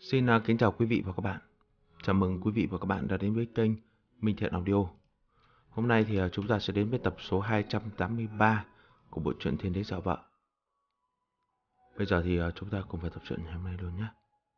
Xin kính chào quý vị và các bạn. Chào mừng quý vị và các bạn đã đến với kênh Minh Thiện Audio. Hôm nay thì chúng ta sẽ đến với tập số 283 của bộ truyện Thiên Đế Sợ Vợ. Bây giờ thì chúng ta cùng vào tập truyện ngày hôm nay luôn nhé.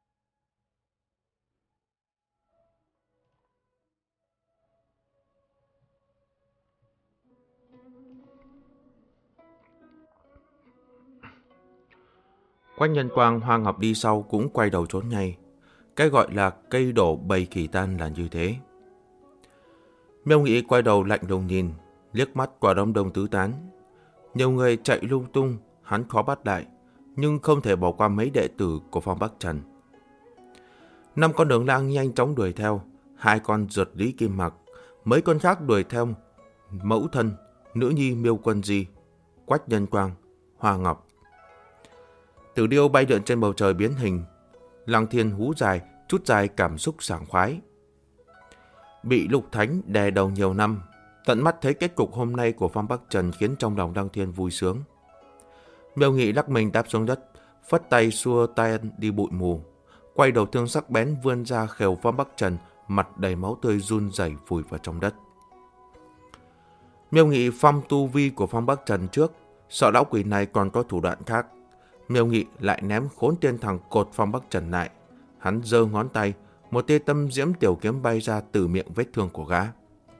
Quách Nhân Quang, Hoa Ngọc đi sau cũng quay đầu trốn ngay. Cái gọi là cây đổ bầy khỉ tan là như thế. Miêu Nghị quay đầu lạnh lùng nhìn, liếc mắt qua đám đông tứ tán. Nhiều người chạy lung tung, hắn khó bắt lại, nhưng không thể bỏ qua mấy đệ tử của Phong Bắc Trần. 5 con đường lang nhanh chóng đuổi theo, 2 con rượt Lý Kim Mặc, mấy con khác đuổi theo mẫu thân, nữ nhi Miêu Quân Di, Quách Nhân Quang, Hoa Ngọc. Tử điêu bay lượn trên bầu trời biến hình, Lăng Thiên hú dài, chút dài cảm xúc sảng khoái. Bị Lục Thánh đè đầu nhiều năm, tận mắt thấy kết cục hôm nay của Phong Bắc Trần khiến trong lòng Lăng Thiên vui sướng. Miêu Nghị lắc mình đáp xuống đất, phất tay xua tay đi bụi mù, quay đầu thương sắc bén vươn ra khều Phong Bắc Trần, mặt đầy máu tươi run rẩy vùi vào trong đất. Miêu Nghị phong tu vi của Phong Bắc Trần trước, sợ lão quỷ này còn có thủ đoạn khác. Miêu Nghị lại ném khốn tiên thằng cột Phong Bắc Trần lại. Hắn giơ ngón tay, một tia tâm diễm tiểu kiếm bay ra từ miệng vết thương của gã.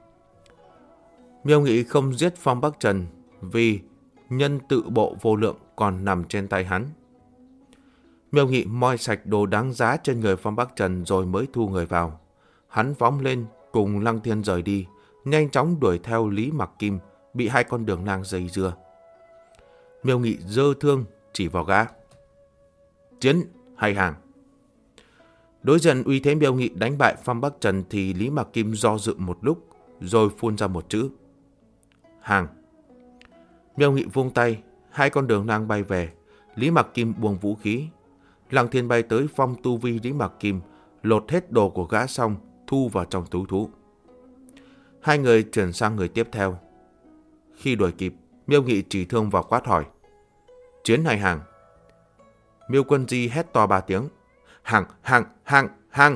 Miêu Nghị không giết Phong Bắc Trần vì nhân tự bộ vô lượng còn nằm trên tay hắn. Miêu Nghị moi sạch đồ đáng giá trên người Phong Bắc Trần rồi mới thu người vào. Hắn phóng lên cùng Lăng Thiên rời đi, nhanh chóng đuổi theo Lý Mặc Kim, bị 2 con đường lang dây dưa. Miêu Nghị giơ thương chỉ vào gã. Chiến hay hàng? Đối diện uy thế Miêu Nghị đánh bại Phong Bắc Trần thì Lý Mặc Kim do dự một lúc, rồi phun ra một chữ. Hàng. Miêu Nghị vung tay, 2 con đường lang bay về, Lý Mặc Kim buông vũ khí. Lăng Thiên bay tới phong tu vi Lý Mặc Kim, lột hết đồ của gã xong, thu vào trong túi thú. 2 người chuyển sang người tiếp theo. Khi đuổi kịp, Miêu Nghị chỉ thương vào quát hỏi. Chiến hay hàng? Miêu Quân Di hét to 3 tiếng. Hàng, hàng, hàng, hàng.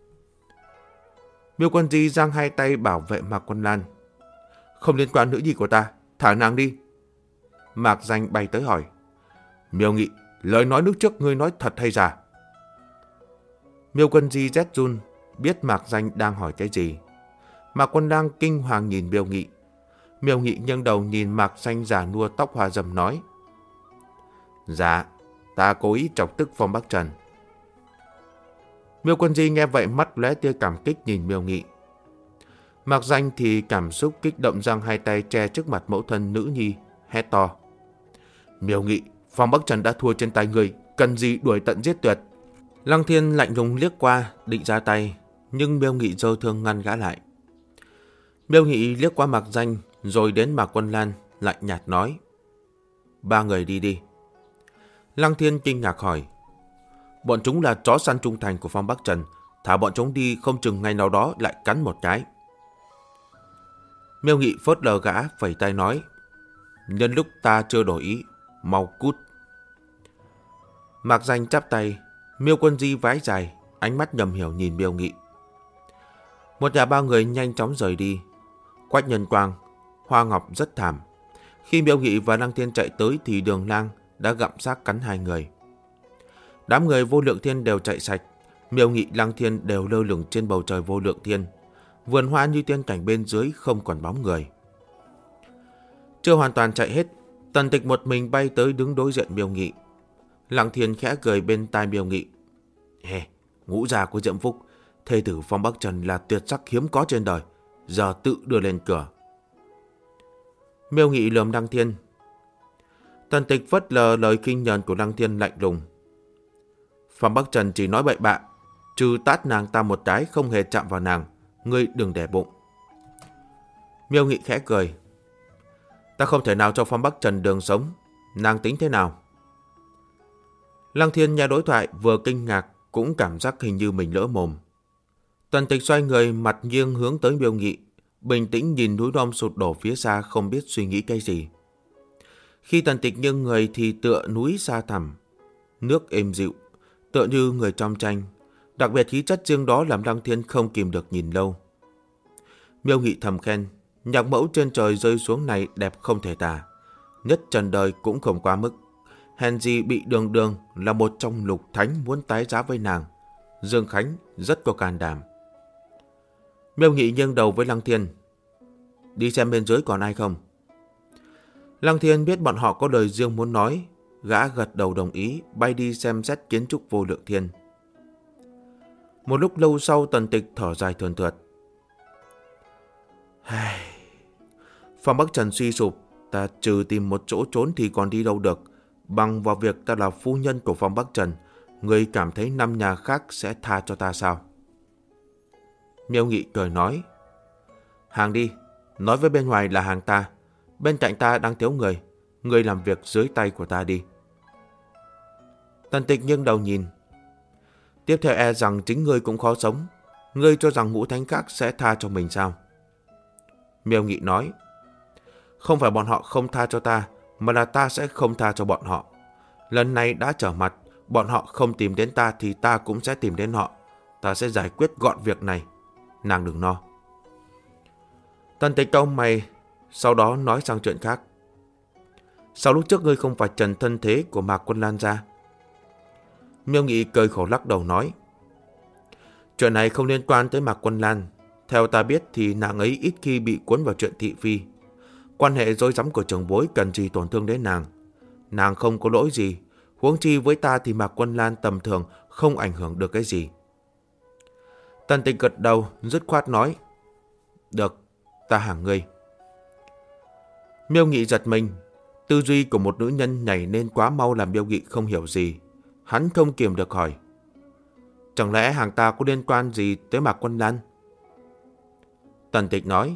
Miêu Quân Di giang 2 tay bảo vệ Mạc Quân Lan. Không liên quan nữ nhi của ta, thả nàng đi. Mạc Danh bay tới hỏi. Miêu Nghị, lời nói lúc trước ngươi nói thật hay giả? Miêu Quân Di rét run, biết Mạc Danh đang hỏi cái gì. Mạc Quân Lan kinh hoàng nhìn Miêu Nghị. Miêu Nghị nghiêng đầu nhìn Mạc Danh già nua tóc hoa râm nói. Dạ, ta cố ý chọc tức Phong Bắc Trần. Miêu Quân Di nghe vậy mắt lóe tia cảm kích nhìn Miêu Nghị. Mạc Danh thì cảm xúc kích động giang 2 tay che trước mặt mẫu thân nữ nhi, hét to. Miêu Nghị, Phong Bắc Trần đã thua trên tay người, cần gì đuổi tận giết tuyệt. Lăng Thiên lạnh lùng liếc qua, định ra tay, nhưng Miêu Nghị giơ thương ngăn gã lại. Miêu Nghị liếc qua Mạc Danh, rồi đến Mạc Quân Lan, lạnh nhạt nói. 3 người đi đi. Lăng Thiên kinh ngạc hỏi. Bọn chúng là chó săn trung thành của Phong Bắc Trần, thả bọn chúng đi không chừng ngày nào đó lại cắn một cái. Miêu Nghị phớt lờ gã, phẩy tay nói. Nhân lúc ta chưa đổi ý, mau cút. Mạc Danh chắp tay, Miêu Quân Di vái dài, ánh mắt ngầm hiểu nhìn Miêu Nghị. Một nhà 3 người nhanh chóng rời đi. Quách Nhân Quang, Hoa Ngọc rất thảm. Khi Miêu Nghị và Lăng Thiên chạy tới thì đường lang đã gặm xác cắn 2 người. Đám người Vô Lượng Thiên đều chạy sạch, Miêu Nghị, Lăng Thiên đều lơ lửng trên bầu trời Vô Lượng Thiên. Vườn hoa như tiên cảnh bên dưới không còn bóng người. Chưa hoàn toàn chạy hết, Tần Tịch một mình bay tới đứng đối diện Miêu Nghị. Lăng Thiên khẽ cười bên tai Miêu Nghị. Ngũ gia của Diệm Phúc, thê tử Phong Bắc Trần là tuyệt sắc hiếm có trên đời, giờ tự đưa lên cửa. Miêu Nghị lườm Lăng Thiên. Tần Tịch phớt lờ lời kinh nhờn của Lăng Thiên lạnh lùng. Phong Bắc Trần chỉ nói bậy bạ, trừ tát nàng ta một cái không hề chạm vào nàng, ngươi đừng để bụng. Miêu Nghị khẽ cười. Ta không thể nào cho Phong Bắc Trần đường sống, nàng tính thế nào? Lăng Thiên nghe đối thoại vừa kinh ngạc cũng cảm giác hình như mình lỡ mồm. Tần Tịch xoay người mặt nghiêng hướng tới Miêu Nghị, bình tĩnh nhìn núi non sụt đổ phía xa không biết suy nghĩ cái gì. Khi Tần Tịch nghiêng người thì tựa núi xa thẳm, nước êm dịu, tựa như người trong tranh, Đặc biệt khí chất riêng đó làm Lăng Thiên không kìm được nhìn lâu. Miêu Nghị thầm khen, nhạc mẫu trên trời rơi xuống này đẹp không thể tả. Nhất trần đời cũng không quá mức. Hèn gì bị Đường Đường là một trong lục thánh muốn tái giá với nàng. Dương Khánh rất có can đảm. Miêu Nghị nghiêng đầu với Lăng Thiên. Đi xem bên dưới còn ai không? Lăng Thiên biết bọn họ có lời riêng muốn nói. Gã gật đầu đồng ý, bay đi xem xét kiến trúc Vô Lượng Thiên. Một lúc lâu sau, Tần Tịch thở dài thườn thượt. Phong Bắc Trần suy sụp, ta trừ tìm một chỗ trốn thì còn đi đâu được. Bằng vào việc ta là phu nhân của Phong Bắc Trần, người cảm thấy 5 nhà khác sẽ tha cho ta sao? Miêu Nghị cười nói. Hàng đi, nói với bên ngoài là hàng ta. Bên cạnh ta đang thiếu người, người làm việc dưới tay của ta đi. Tần Tịch nghiêng đầu nhìn. Tiếp theo e rằng chính ngươi cũng khó sống. Ngươi cho rằng ngũ thánh khác sẽ tha cho mình sao? Miêu Nghị nói. Không phải bọn họ không tha cho ta, mà là ta sẽ không tha cho bọn họ. Lần này đã trở mặt, bọn họ không tìm đến ta thì ta cũng sẽ tìm đến họ. Ta sẽ giải quyết gọn việc này. Nàng đừng lo. Tần Tịch cau mày, sau đó nói sang chuyện khác. Sao lúc trước ngươi không phải trần thân thế của Mạc Quân Lan ra? Miêu Nghị cười khổ lắc đầu nói. Chuyện này không liên quan tới Mạc Quân Lan. Theo ta biết thì nàng ấy ít khi bị cuốn vào chuyện thị phi. Quan hệ rối rắm của trưởng bối cần gì tổn thương đến nàng. Nàng không có lỗi gì. Huống chi với ta thì Mạc Quân Lan tầm thường không ảnh hưởng được cái gì. Tần Tịch gật đầu, dứt khoát nói. Được, ta hàng ngươi. Miêu Nghị giật mình. Tư duy của một nữ nhân nhảy nên quá mau làm Miêu Nghị không hiểu gì. Hắn không kiềm được hỏi. Chẳng lẽ hàng ta có liên quan gì tới Mạc Quân Lan? Tần Tịch nói.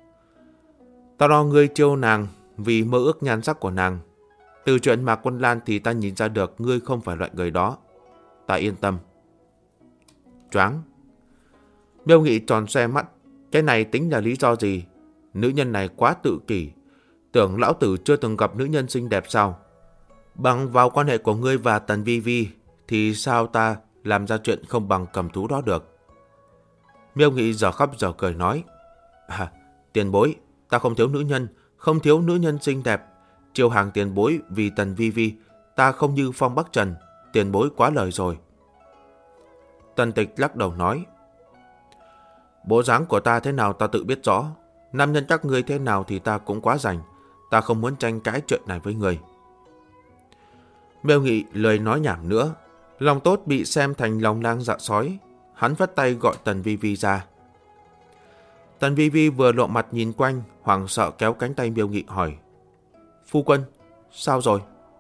Ta lo ngươi chiêu nàng vì mơ ước nhan sắc của nàng. Từ chuyện Mạc Quân Lan thì ta nhìn ra được ngươi không phải loại người đó. Ta yên tâm. Choáng. Miêu Nghị tròn xoe mắt. Cái này tính là lý do gì? Nữ nhân này quá tự kỷ. Tưởng lão tử chưa từng gặp nữ nhân xinh đẹp sao? Bằng vào quan hệ của ngươi và Tần Vi Vi thì sao ta làm ra chuyện không bằng cầm thú đó được? Miêu Nghị giờ khóc giờ cười nói. Tiền bối, ta không thiếu nữ nhân, không thiếu nữ nhân xinh đẹp. Chiêu hàng tiền bối vì Tần Vi Vi, ta không như Phong Bắc Trần, tiền bối quá lời rồi. Tần Tịch lắc đầu nói. Bộ dáng của ta thế nào ta tự biết rõ. Nam nhân các ngươi thế nào thì ta cũng quá rành. Ta không muốn tranh cãi chuyện này với người. Miêu Nghị lời nói nhảm nữa. Lòng tốt bị xem thành lòng lang dạ sói. Hắn vất tay gọi Tần Vi Vi ra. Tần Vi Vi vừa lộ mặt nhìn quanh, hoảng sợ kéo cánh tay Miêu Nghị hỏi. Phu quân, sao rồi?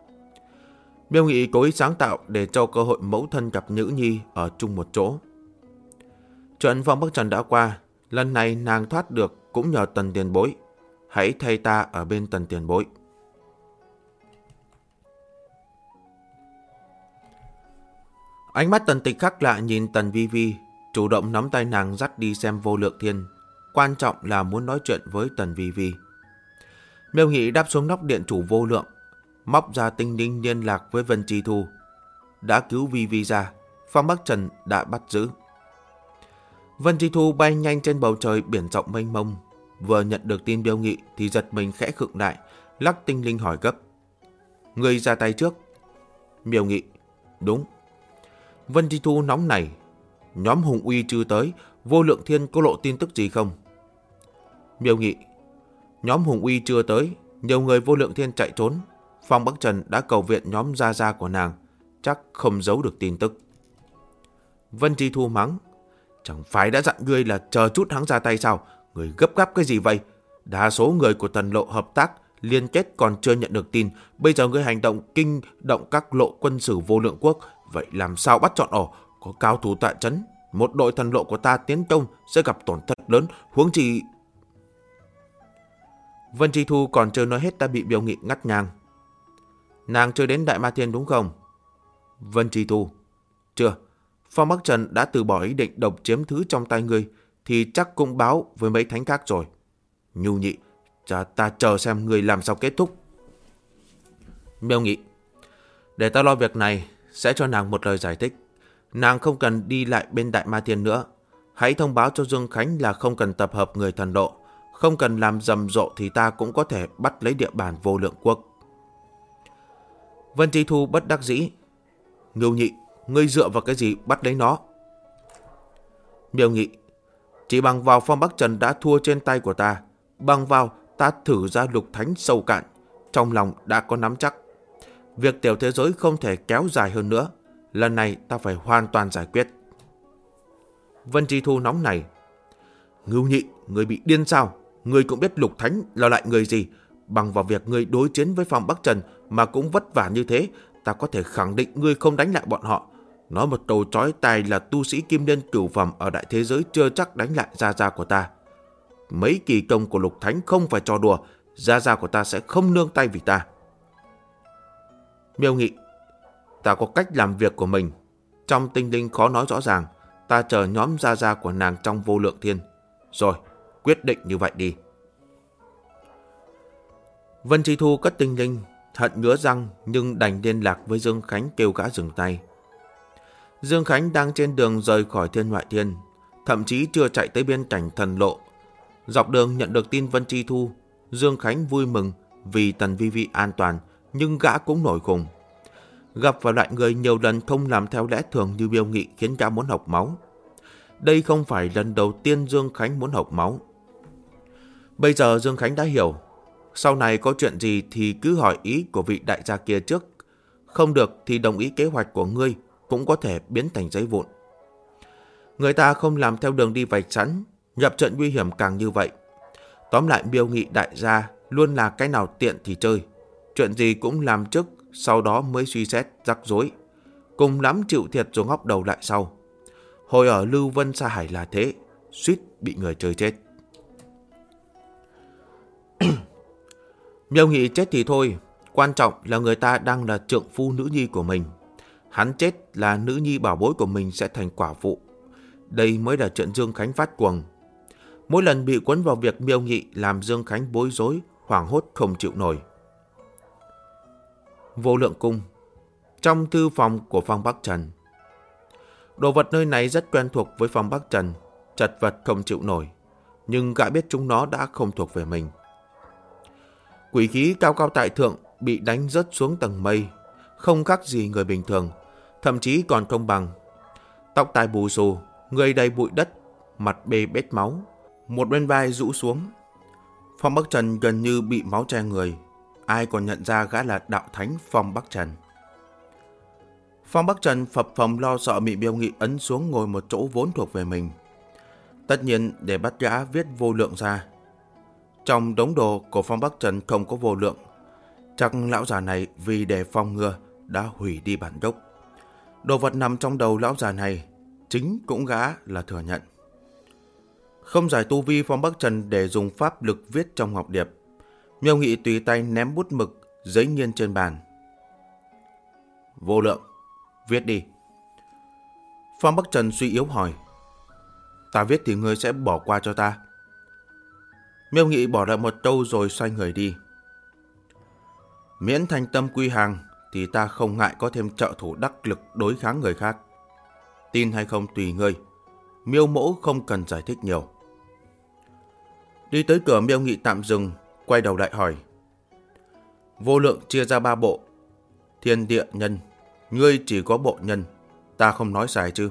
Miêu Nghị cố ý sáng tạo để cho cơ hội mẫu thân gặp nữ nhi ở chung một chỗ. Chuyện Phong Bắc Trần đã qua, lần này nàng thoát được cũng nhờ Tần tiền bối. Hãy thay ta ở bên Tần tiền bối. Ánh mắt Tần Tịch khác lạ nhìn Tần Vi Vi, chủ động nắm tay nàng dắt đi xem Vô Lượng Thiên. Quan trọng là muốn nói chuyện với Tần Vi Vi. Miêu Nghị đáp xuống nóc điện chủ Vô Lượng, móc ra tinh linh liên lạc với Vân Chi Thu. Đã cứu Vi Vi ra, Phong Bắc Trần đã bắt giữ. Vân Chi Thu bay nhanh trên bầu trời biển rộng mênh mông. Vừa nhận được tin Miêu Nghị thì giật mình khẽ khựng lại, lắc tinh linh hỏi gấp. Người ra tay trước. Miêu Nghị. Đúng. Vân Chi Thu nóng nảy. Nhóm Hùng Uy chưa tới, Vô Lượng Thiên có lộ tin tức gì không? Miêu Nghị. Nhóm Hùng Uy chưa tới, nhiều người Vô Lượng Thiên chạy trốn. Phong Bắc Trần đã cầu viện nhóm Gia Gia của nàng, chắc không giấu được tin tức. Vân Chi Thu mắng. Chẳng phải đã dặn ngươi là chờ chút hắn ra tay sao? Người gấp gáp cái gì vậy? Đa số người của Tần Lộ hợp tác liên kết còn chưa nhận được tin. Bây giờ ngươi hành động kinh động các lộ quân sử Vô Lượng Quốc. Vậy làm sao bắt chọn ổ? Có cao thủ tại trấn, một đội Thần Lộ của ta tiến công sẽ gặp tổn thất lớn. Huống chi... Vân Chi Thu còn chưa nói hết đã bị Miêu Nghị ngắt ngang. Nàng chưa đến Đại Ma Thiên đúng không? Vân Chi Thu. Chưa. Phong Bắc Trần đã từ bỏ ý định độc chiếm thứ trong tay ngươi thì chắc cũng báo với mấy thánh khác rồi. Nhu Nhị, ta chờ xem ngươi làm sao kết thúc. Miêu Nghị. Để ta lo việc này, sẽ cho nàng một lời giải thích. Nàng không cần đi lại bên Đại Ma Thiên nữa. Hãy thông báo cho Dương Khánh là không cần tập hợp người thần độ, không cần làm rầm rộ thì ta cũng có thể bắt lấy địa bàn Vô Lượng Quốc. Vân Chi Thu bất đắc dĩ. Ngưu Nhị, ngươi dựa vào cái gì bắt lấy nó? Miêu Nghị, chỉ bằng vào Phong Bắc Trần đã thua trên tay của ta, bằng vào ta thử ra Lục Thánh sâu cạn, trong lòng đã có nắm chắc. Việc tiểu thế giới không thể kéo dài hơn nữa, lần này ta phải hoàn toàn giải quyết. Vân Chi Thu nóng này. Ngưu Nhị, ngươi bị điên sao? Ngươi cũng biết Lục Thánh là loại người gì? Bằng vào việc ngươi đối chiến với Phong Bắc Trần mà cũng vất vả như thế, ta có thể khẳng định ngươi không đánh lại bọn họ. Nói một câu chói tai là tu sĩ Kim Liên cửu phẩm ở đại thế giới chưa chắc đánh lại gia gia của ta. Mấy kỳ công của Lục Thánh không phải trò đùa, gia gia của ta sẽ không nương tay vì ta. Miêu Nghị, ta có cách làm việc của mình. Trong tinh linh khó nói rõ ràng, ta chờ nhóm gia gia của nàng trong Vô Lượng Thiên. Rồi, quyết định như vậy đi. Vân Chi Thu cất tinh linh, hận ngứa răng nhưng đành liên lạc với Dương Khánh kêu gã dừng tay. Dương Khánh đang trên đường rời khỏi Thiên Ngoại Thiên, thậm chí chưa chạy tới biên cảnh thần lộ. Dọc đường nhận được tin Vân Chi Thu, Dương Khánh vui mừng vì Tần Vi Vi an toàn, nhưng gã cũng nổi khùng. Gặp vào loại người nhiều lần không làm theo lẽ thường như Miêu Nghị khiến gã muốn hộc máu. Đây không phải lần đầu tiên Dương Khánh muốn hộc máu. Bây giờ Dương Khánh đã hiểu, sau này có chuyện gì thì cứ hỏi ý của vị đại gia kia trước. Không được thì đồng ý kế hoạch của ngươi cũng có thể biến thành giấy vụn. Người ta không làm theo đường đi vạch sẵn, nhập trận nguy hiểm càng như vậy. Tóm lại Miêu Nghị đại gia luôn là cái nào tiện thì chơi. Chuyện gì cũng làm trước, sau đó mới suy xét rắc rối. Cùng lắm chịu thiệt rồi ngóc đầu lại sau. Hồi ở Lưu Vân Sa Hải là thế, suýt bị người chơi chết. Miêu Nghị chết thì thôi, quan trọng là người ta đang là trượng phu nữ nhi của mình. Hắn chết là nữ nhi bảo bối của mình sẽ thành quả phụ. Đây mới là chuyện Dương Khánh phát cuồng. Mỗi lần bị cuốn vào việc Miêu Nghị làm Dương Khánh bối rối, hoảng hốt không chịu nổi. Vô Lượng Cung, trong thư phòng của Phong Bắc Trần. Đồ vật nơi này rất quen thuộc với Phong Bắc Trần, chật vật không chịu nổi, nhưng gã biết chúng nó đã không thuộc về mình. Quỷ khí cao cao tại thượng bị đánh rớt xuống tầng mây, không khác gì người bình thường, thậm chí còn không bằng. Tóc tai bù xù, người đầy bụi đất, mặt bê bết máu, một bên vai rũ xuống. Phong Bắc Trần gần như bị máu che người, ai còn nhận ra gã là đạo thánh Phong Bắc Trần. Phong Bắc Trần phập phồng lo sợ bị Miêu Nghị ấn xuống ngồi một chỗ vốn thuộc về mình. Tất nhiên để bắt gã viết vô lượng ra. Trong đống đồ của Phong Bắc Trần không có vô lượng. Chắc lão già này vì để phòng ngừa đã hủy đi bản gốc. Đồ vật nằm trong đầu lão già này, chính cũng gã là thừa nhận. Không giải tu vi Phong Bắc Trần để dùng pháp lực viết trong ngọc điệp. Miêu Nghị tùy tay ném bút mực, giấy nghiên trên bàn. Vô lượng, viết đi. Phong Bắc Trần suy yếu hỏi. Ta viết thì ngươi sẽ bỏ qua cho ta. Miêu Nghị bỏ lại một câu rồi xoay người đi. Miễn thành tâm quy hàng thì ta không ngại có thêm trợ thủ đắc lực đối kháng người khác. Tin hay không tùy ngươi. Miêu mỗ không cần giải thích nhiều. Đi tới cửa Miêu Nghị tạm dừng, quay đầu lại hỏi. Vô lượng chia ra 3 bộ. Thiên địa nhân, ngươi chỉ có bộ nhân, ta không nói sai chứ?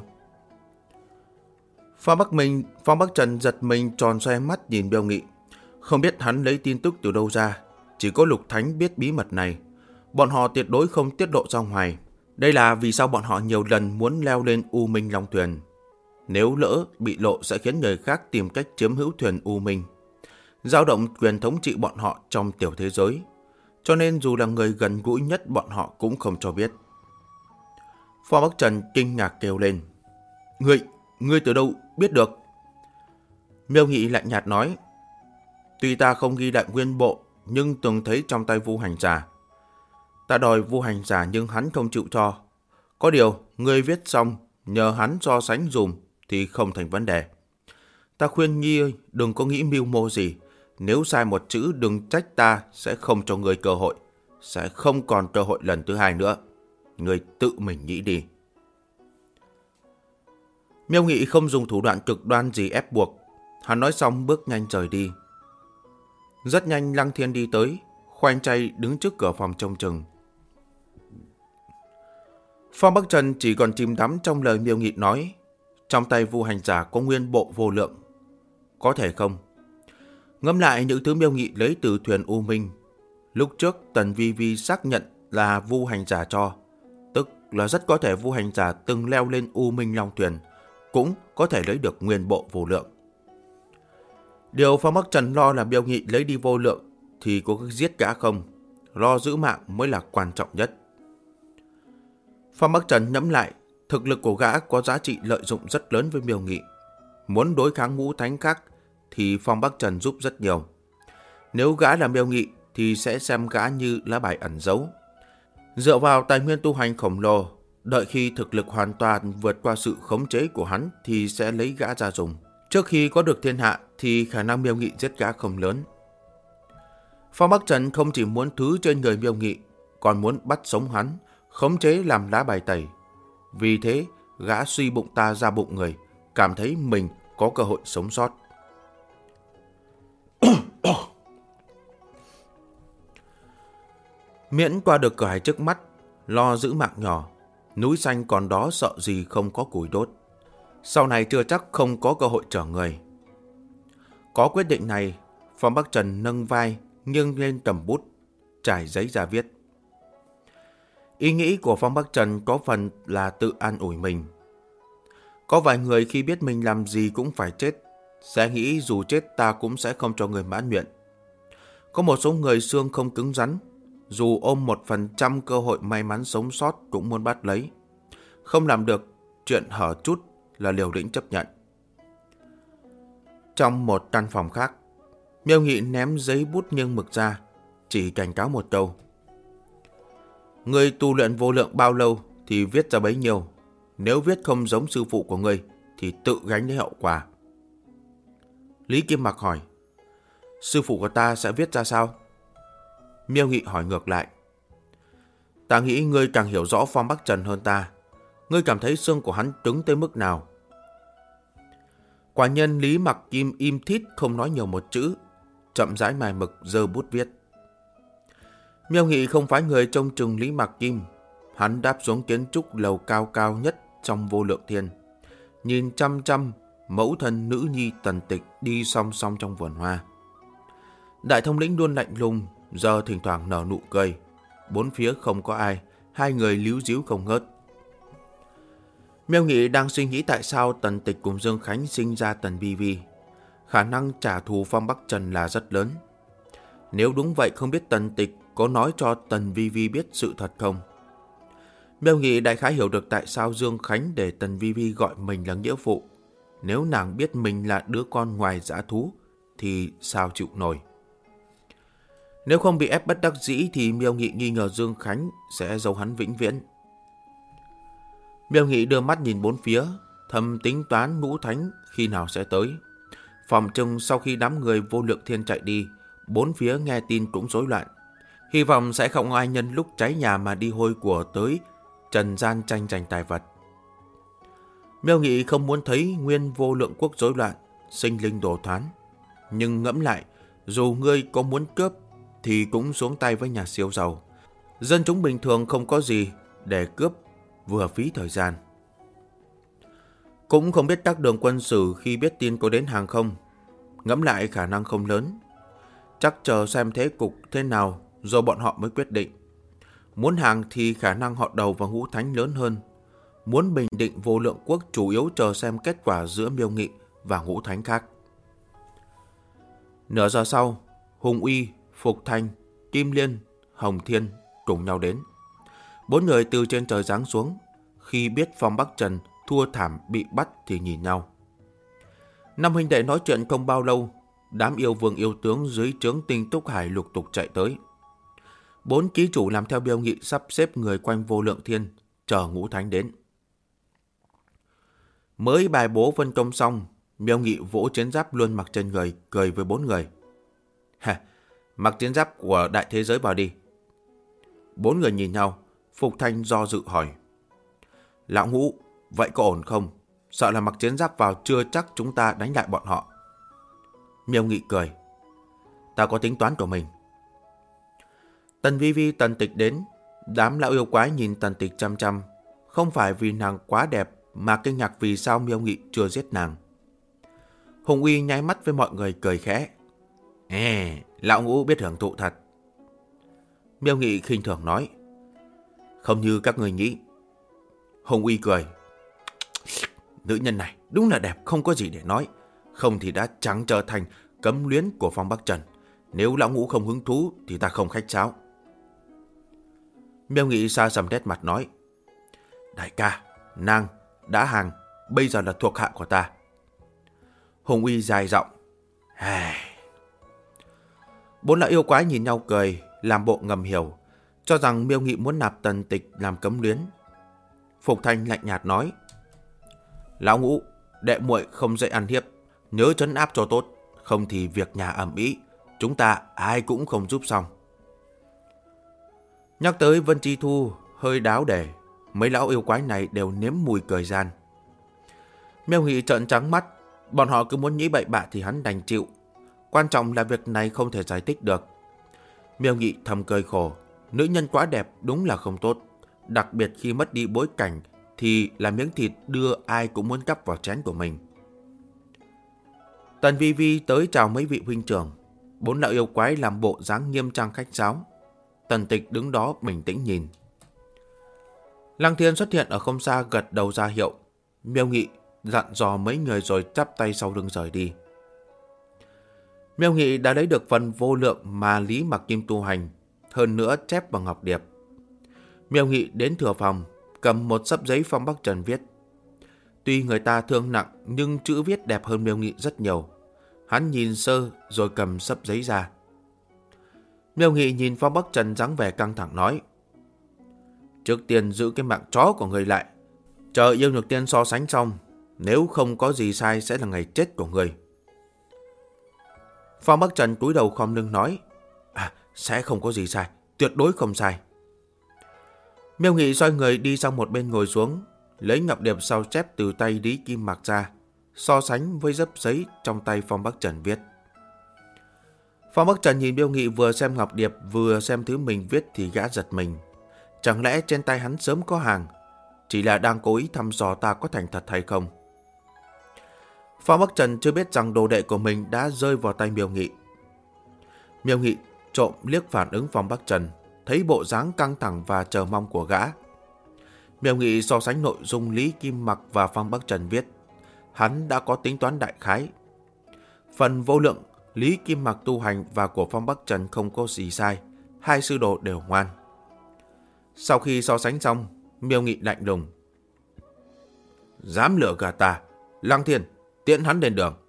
Phong Bắc Trần giật mình tròn xoe mắt nhìn Miêu Nghị. Không biết hắn lấy tin tức từ đâu ra, chỉ có Lục Thánh biết bí mật này. Bọn họ tuyệt đối không tiết lộ ra ngoài. Đây là vì sao bọn họ nhiều lần muốn leo lên U Minh Long thuyền. Nếu lỡ bị lộ sẽ khiến người khác tìm cách chiếm hữu thuyền U Minh, dao động quyền thống trị bọn họ trong tiểu thế giới. Cho nên dù là người gần gũi nhất bọn họ cũng không cho biết. Phong Bắc Trần kinh ngạc kêu lên. Ngươi từ đâu biết được? Miêu Nghị lạnh nhạt nói. Tuy ta không ghi lại nguyên bộ, nhưng từng thấy trong tay Vu Hành Giả. Ta đòi Vu Hành Giả nhưng hắn không chịu cho. Có điều, ngươi viết xong, nhờ hắn so sánh dùm thì không thành vấn đề. Ta khuyên Nhi đừng có nghĩ mưu mô gì. Nếu sai một chữ đừng trách ta sẽ không cho ngươi cơ hội. Sẽ không còn cơ hội lần thứ hai nữa. Ngươi tự mình nghĩ đi. Miêu Nghị không dùng thủ đoạn cực đoan gì ép buộc. Hắn nói xong bước nhanh rời đi. Rất nhanh Lăng Thiên đi tới, khoanh tay đứng trước cửa phòng trông chừng. Phong Bắc Trần chỉ còn chìm đắm trong lời Miêu Nghị nói. Trong tay Vu Hành Giả có nguyên bộ vô lượng. Có thể không? Ngẫm lại những thứ Miêu Nghị lấy từ thuyền U Minh. Lúc trước Tần Vi Vi xác nhận là Vu Hành Giả cho, tức là rất có thể Vu Hành Giả từng leo lên U Minh Long thuyền, cũng có thể lấy được nguyên bộ vô lượng. Điều Phong Bắc Trần lo là Miêu Nghị lấy đi vô lượng thì có giết gã không, lo giữ mạng mới là quan trọng nhất. Phong Bắc Trần nhẫm lại, thực lực của gã có giá trị lợi dụng rất lớn với Miêu Nghị. Muốn đối kháng ngũ thánh khác thì Phong Bắc Trần giúp rất nhiều. Nếu gã là Miêu Nghị thì sẽ xem gã như lá bài ẩn giấu. Dựa vào tài nguyên tu hành khổng lồ, đợi khi thực lực hoàn toàn vượt qua sự khống chế của hắn thì sẽ lấy gã ra dùng. Trước khi có được thiên hạ thì khả năng Miêu Nghị giết gã không lớn. Phong Bắc Trần không chỉ muốn thứ trên người Miêu Nghị, còn muốn bắt sống hắn, khống chế làm lá bài tẩy. Vì thế, gã suy bụng ta ra bụng người, cảm thấy mình có cơ hội sống sót. Miễn qua được cửa hải trước mắt, lo giữ mạng nhỏ, núi xanh còn đó sợ gì không có củi đốt. Sau này chưa chắc không có cơ hội trở người. Có quyết định này, Phong Bắc Trần nâng vai, nghiêng lên cầm bút, trải giấy ra viết. Ý nghĩ của Phong Bắc Trần có phần là tự an ủi mình. Có vài người khi biết mình làm gì cũng phải chết, sẽ nghĩ dù chết ta cũng sẽ không cho người mãn nguyện. Có một số người xương không cứng rắn, dù ôm 1% cơ hội may mắn sống sót cũng muốn bắt lấy. Không làm được, chuyện hở chút là liều lĩnh chấp nhận. Trong một căn phòng khác, Miêu Nghị ném giấy bút nghiêng mực ra, chỉ cảnh cáo một câu. Ngươi tu luyện vô lượng bao lâu thì viết ra bấy nhiêu. Nếu viết không giống sư phụ của ngươi thì tự gánh lấy hậu quả. Lý Kim Mặc hỏi, sư phụ của ta sẽ viết ra sao? Miêu Nghị hỏi ngược lại. Ta nghĩ ngươi càng hiểu rõ Phong Bắc Trần hơn ta. Ngươi cảm thấy xương của hắn cứng tới mức nào? Quả nhân Lý Mặc Kim im thít không nói nhiều một chữ, chậm rãi mài mực giơ bút viết. Miêu Nghị không phải người trông chừng Lý Mặc Kim. Hắn đáp xuống kiến trúc lầu cao cao nhất trong vô lượng thiên, nhìn chăm chăm mẫu thân nữ nhi Tần Tịch đi song song trong vườn hoa. Đại thống lĩnh luôn lạnh lùng, giờ thỉnh thoảng nở nụ cười. Bốn phía không có ai, hai người líu díu không ngớt. Miêu Nghị đang suy nghĩ tại sao Tần Tịch cùng Dương Khánh sinh ra Tần Vi Vi. Khả năng trả thù Phong Bắc Trần là rất lớn. Nếu đúng vậy, không biết Tần Tịch có nói cho Tần Vi Vi biết sự thật không? Miêu Nghị đại khái hiểu được tại sao Dương Khánh để Tần Vi Vi gọi mình là nghĩa phụ. Nếu nàng biết mình là đứa con ngoài dã thú thì sao chịu nổi? Nếu không bị ép bất đắc dĩ thì Miêu Nghị nghi ngờ Dương Khánh sẽ giấu hắn vĩnh viễn. Miêu Nghị đưa mắt nhìn bốn phía, thầm tính toán ngũ thánh khi nào sẽ tới. Phòng trưng sau khi đám người vô lượng thiên chạy đi, bốn phía nghe tin cũng rối loạn. Hy vọng sẽ không ai nhân lúc cháy nhà mà đi hôi của tới trần gian tranh giành tài vật. Miêu Nghị không muốn thấy nguyên vô lượng quốc rối loạn, sinh linh đồ thán. Nhưng ngẫm lại, dù ngươi có muốn cướp thì cũng xuống tay với nhà siêu giàu. Dân chúng bình thường không có gì để cướp, vừa phí thời gian. Cũng không biết các đường quân sử khi biết tin có đến hàng không. Ngẫm lại khả năng không lớn. Chắc chờ xem thế cục thế nào rồi bọn họ mới quyết định. Muốn hàng thì khả năng họ đầu vào ngũ thánh lớn hơn. Muốn bình định vô lượng quốc chủ yếu chờ xem kết quả giữa Miêu Nghị và ngũ thánh khác. Nửa giờ sau, Hùng Uy, Phục Thanh, Kim Liên, Hồng Thiên cùng nhau đến. Bốn người từ trên trời giáng xuống. Khi biết Phong Bắc Trần thua thảm bị bắt thì nhìn nhau. Năm huynh đệ nói chuyện không bao lâu, đám yêu vương yêu tướng dưới trướng Tinh Túc Hải lục tục chạy tới. Bốn ký chủ làm theo Miêu Nghị sắp xếp người quanh vô lượng thiên, chờ ngũ thánh đến. Mới bài bố phân công xong, Miêu Nghị vỗ chiến giáp luôn mặc trên người, cười với bốn người. Ha, mặc chiến giáp của đại thế giới vào đi. Bốn người nhìn nhau, Phục Thanh do dự hỏi. Lão Ngũ, vậy có ổn không? sợ là mặc chiến giáp vào chưa chắc chúng ta đánh lại bọn họ. Miêu Nghị cười. Ta có tính toán của mình. Tần Vi Vi, Tần Tịch đến. Đám lão yêu quái nhìn Tần Tịch chăm chăm. Không phải vì nàng quá đẹp mà kinh ngạc vì sao Miêu Nghị chưa giết nàng. Hùng Uy nháy mắt với mọi người cười khẽ. Lão Ngũ biết hưởng thụ thật. Miêu Nghị khinh thường nói. Không như các người nghĩ. Hùng Uy cười. Nữ nhân này đúng là đẹp, không có gì để nói. Không thì đã chẳng trở thành cấm luyến của Phong Bắc Trần. Nếu Lão Ngũ không hứng thú thì ta không khách sáo. Miêu Nghị xa sầm đét mặt nói. Đại ca, nàng đã hàng, bây giờ là thuộc hạ của ta. Hùng Uy dài giọng. Bốn lão yêu quái nhìn nhau cười, làm bộ ngầm hiểu, cho rằng Miêu Nghị muốn nạp Tần Tịch làm cấm luyến. Phục Thanh lạnh nhạt nói. Lão Ngũ, đệ muội không dễ ăn hiếp, nhớ trấn áp cho tốt, không thì việc nhà ầm ĩ, chúng ta ai cũng không giúp xong. Nhắc tới Vân Chi Thu hơi đáo để, mấy lão yêu quái này đều nếm mùi cười gian. Miêu Nghị trợn trắng mắt, bọn họ cứ muốn nghĩ bậy bạ thì hắn đành chịu. Quan trọng là việc này không thể giải thích được. Miêu Nghị thầm cười khổ, nữ nhân quá đẹp đúng là không tốt, đặc biệt khi mất đi bối cảnh thì là miếng thịt đưa ai cũng muốn cắp vào chén của mình. Tần Vi Vi tới chào mấy vị huynh trưởng. Bốn lão yêu quái làm bộ dáng nghiêm trang khách sáo. Tần Tịch đứng đó bình tĩnh nhìn. Lăng Thiên xuất hiện ở không xa gật đầu ra hiệu. Miêu Nghị dặn dò mấy người rồi chắp tay sau lưng rời đi. Miêu Nghị đã lấy được phần vô lượng mà Lý Mặc Kim tu hành, hơn nữa chép bằng ngọc điệp. Miêu Nghị đến thừa phòng, cầm một xấp giấy Phong Bắc Trần viết. Tuy người ta thương nặng nhưng chữ viết đẹp hơn Miêu Nghị rất nhiều. Hắn nhìn sơ rồi cầm xấp giấy ra. Miêu Nghị nhìn Phong Bắc Trần dáng vẻ căng thẳng nói. Trước tiên giữ cái mạng chó của người lại, chờ yêu nhược tiên so sánh xong, nếu không có gì sai sẽ là ngày chết của người. Phong Bắc Trần cúi đầu khom lưng nói. Sẽ không có gì sai, tuyệt đối không sai. Miêu Nghị xoay người đi sang một bên ngồi xuống, lấy ngọc điệp sao chép từ tay Lý Kim Mặc ra, so sánh với dấp giấy trong tay Phong Bắc Trần viết. Phong Bắc Trần nhìn Miêu Nghị vừa xem ngọc điệp vừa xem thứ mình viết thì gã giật mình. Chẳng lẽ trên tay hắn sớm có hàng, chỉ là đang cố ý thăm dò ta có thành thật hay không? Phong Bắc Trần chưa biết rằng đồ đệ của mình đã rơi vào tay Miêu Nghị. Miêu Nghị trộm liếc phản ứng Phong Bắc Trần, thấy bộ dáng căng thẳng và chờ mong của gã. Miêu Nghị so sánh nội dung Lý Kim Mặc và Phong Bắc Trần viết, hắn đã có tính toán đại khái. Phần vô lượng Lý Kim Mặc tu hành và của Phong Bắc Trần không có gì sai, hai sư đồ đều ngoan. Sau khi so sánh xong, Miêu Nghị lạnh lùng. Dám lừa gạt ta, Lăng Thiên, tiễn hắn lên đường.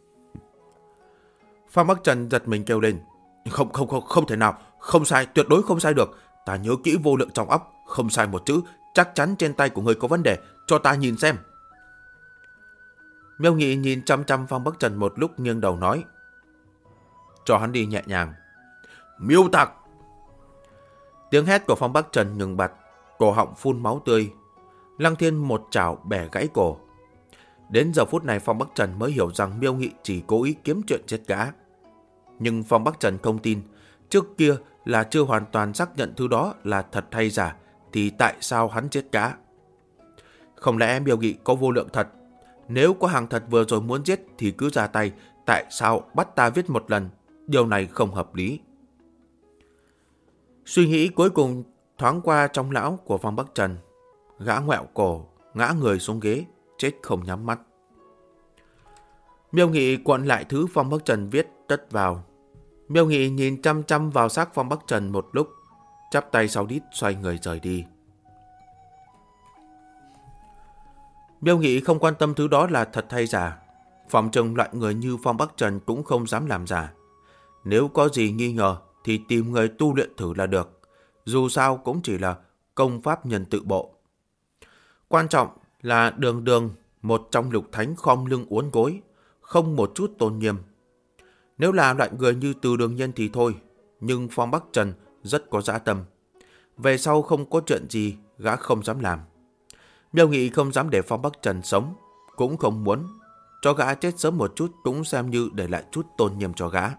Phong Bắc Trần giật mình kêu lên. Không thể nào, không sai, tuyệt đối không sai được. Ta nhớ kỹ vô lượng trong óc, không sai một chữ, chắc chắn trên tay của người có vấn đề, cho ta nhìn xem. Miêu Nghị nhìn chăm chăm Phong Bắc Trần một lúc nghiêng đầu nói. Cho hắn đi nhẹ nhàng. Miêu tặc! Tiếng hét của Phong Bắc Trần ngừng bặt, cổ họng phun máu tươi. Lăng Thiên một chảo bẻ gãy cổ. Đến giờ phút này Phong Bắc Trần mới hiểu rằng Miêu Nghị chỉ cố ý kiếm chuyện chết gã. Nhưng Phong Bắc Trần không tin, trước kia là chưa hoàn toàn xác nhận thứ đó là thật hay giả, thì tại sao hắn chết gã? Không lẽ Miêu Nghị có vô lượng thật? Nếu có hàng thật vừa rồi muốn giết thì cứ ra tay, tại sao bắt ta viết một lần? Điều này không hợp lý. Suy nghĩ cuối cùng thoáng qua trong lão của Phong Bắc Trần. Gã ngoẹo cổ, ngã người xuống ghế, chết không nhắm mắt. Miêu Nghị cuộn lại thứ Phong Bắc Trần viết cất vào. Miêu Nghị nhìn chăm chăm vào xác Phong Bắc Trần một lúc, chắp tay sau đít xoay người rời đi. Miêu Nghị không quan tâm thứ đó là thật hay giả. Phòng trừng loại người như Phong Bắc Trần cũng không dám làm giả. Nếu có gì nghi ngờ thì tìm người tu luyện thử là được. Dù sao cũng chỉ là công pháp nhân tự bộ. Quan trọng là đường đường một trong lục thánh khom lưng uốn gối, không một chút tôn nghiêm. Nếu là loại người như Từ Đường Nhân thì thôi, nhưng Phong Bắc Trần rất có dã tâm. Về sau không có chuyện gì, gã không dám làm. Miêu Nghị không dám để Phong Bắc Trần sống, cũng không muốn. Cho gã chết sớm một chút cũng xem như để lại chút tôn nghiêm cho gã.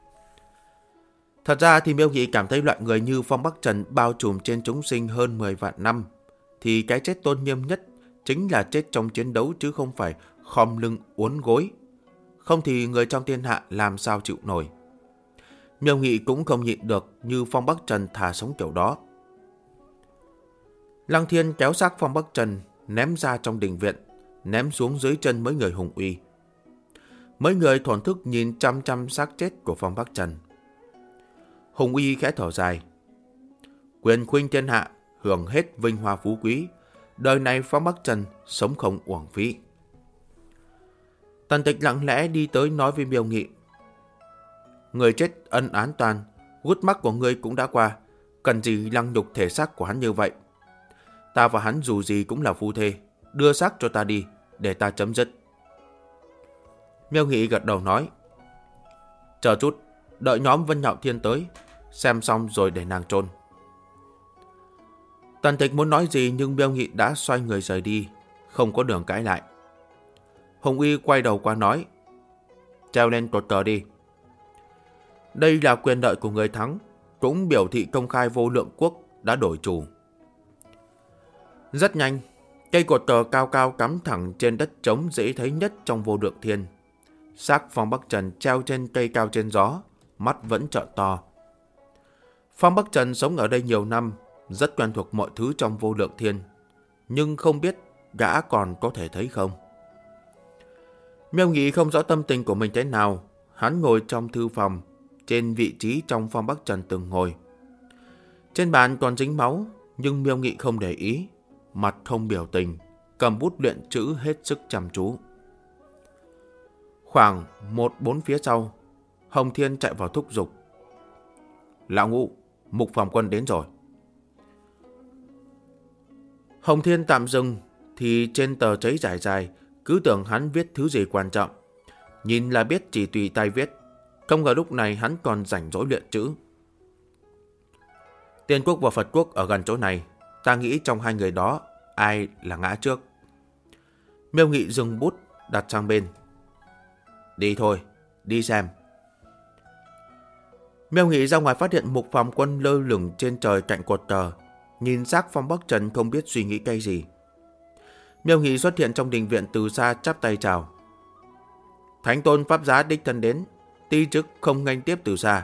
Thật ra thì Miêu Nghị cảm thấy loại người như Phong Bắc Trần bao trùm trên chúng sinh hơn 10 vạn năm, thì cái chết tôn nghiêm nhất chính là chết trong chiến đấu chứ không phải khom lưng uốn gối. Không thì người trong thiên hạ làm sao chịu nổi. Miêu Nghị cũng không nhịn được như Phong Bắc Trần thà sống kiểu đó. Lăng Thiên kéo xác Phong Bắc Trần ném ra trong đình viện, ném xuống dưới chân mấy người Hùng Uy. Mấy người thổn thức nhìn chăm chăm xác chết của Phong Bắc Trần. Hùng Uy khẽ thở dài. Quyền khuynh thiên hạ, hưởng hết vinh hoa phú quý. Đời này Phong Bắc Trần sống không uổng phí. Tần Tịch lặng lẽ đi tới nói với Miêu Nghị. Người chết ân án toàn, gút mắc của ngươi cũng đã qua. Cần gì lăng nhục thể xác của hắn như vậy? Ta và hắn dù gì cũng là phu thê. Đưa xác cho ta đi, để ta chấm dứt. Miêu Nghị gật đầu nói. Chờ chút, đợi nhóm Vân Nhạo Thiên tới, xem xong rồi để nàng chôn. Tần Tịch muốn nói gì nhưng Miêu Nghị đã xoay người rời đi, không có đường cãi lại. Hùng Uy quay đầu qua nói. Treo lên cột cờ đi. Đây là quyền lợi của người thắng, cũng biểu thị công khai Vô Lượng Quốc đã đổi chủ. Rất nhanh, cây cột cờ cao cao cắm thẳng trên đất trống dễ thấy nhất trong Vô Lượng Thiên. Xác Phong Bắc Trần treo trên cây cao trên gió, mắt vẫn trợn to. Phong Bắc Trần sống ở đây nhiều năm, rất quen thuộc mọi thứ trong Vô Lượng Thiên, nhưng không biết gã còn có thể thấy không. Miêu Nghị không rõ tâm tình của mình thế nào. Hắn ngồi trong thư phòng, trên vị trí trong Phong Bắc Trần từng ngồi. Trên bàn còn dính máu, nhưng Miêu Nghị không để ý, mặt không biểu tình, cầm bút luyện chữ hết sức chăm chú. Khoảng 1-4 phía sau, Hồng Thiên chạy vào thúc giục. Lão Ngũ, Mục Phàm Quân đến rồi. Hồng Thiên tạm dừng, thì trên tờ giấy dài dài, cứ tưởng hắn viết thứ gì quan trọng. Nhìn là biết chỉ tùy tay viết, không ngờ lúc này hắn còn rảnh rỗi luyện chữ. Tiên Quốc và Phật Quốc ở gần chỗ này, ta nghĩ trong hai người đó, ai là ngã trước? Miêu Nghị dừng bút, đặt sang bên. Đi thôi, đi xem. Miêu Nghị ra ngoài phát hiện Mục Phàm Quân lơ lửng trên trời cạnh cột cờ, nhìn xác Phong Bắc Trần không biết suy nghĩ cái gì. Miêu Nghị xuất hiện trong đình viện từ xa chắp tay chào. Thánh Tôn Pháp Giá đích thân đến, ti chức không nghênh tiếp từ xa.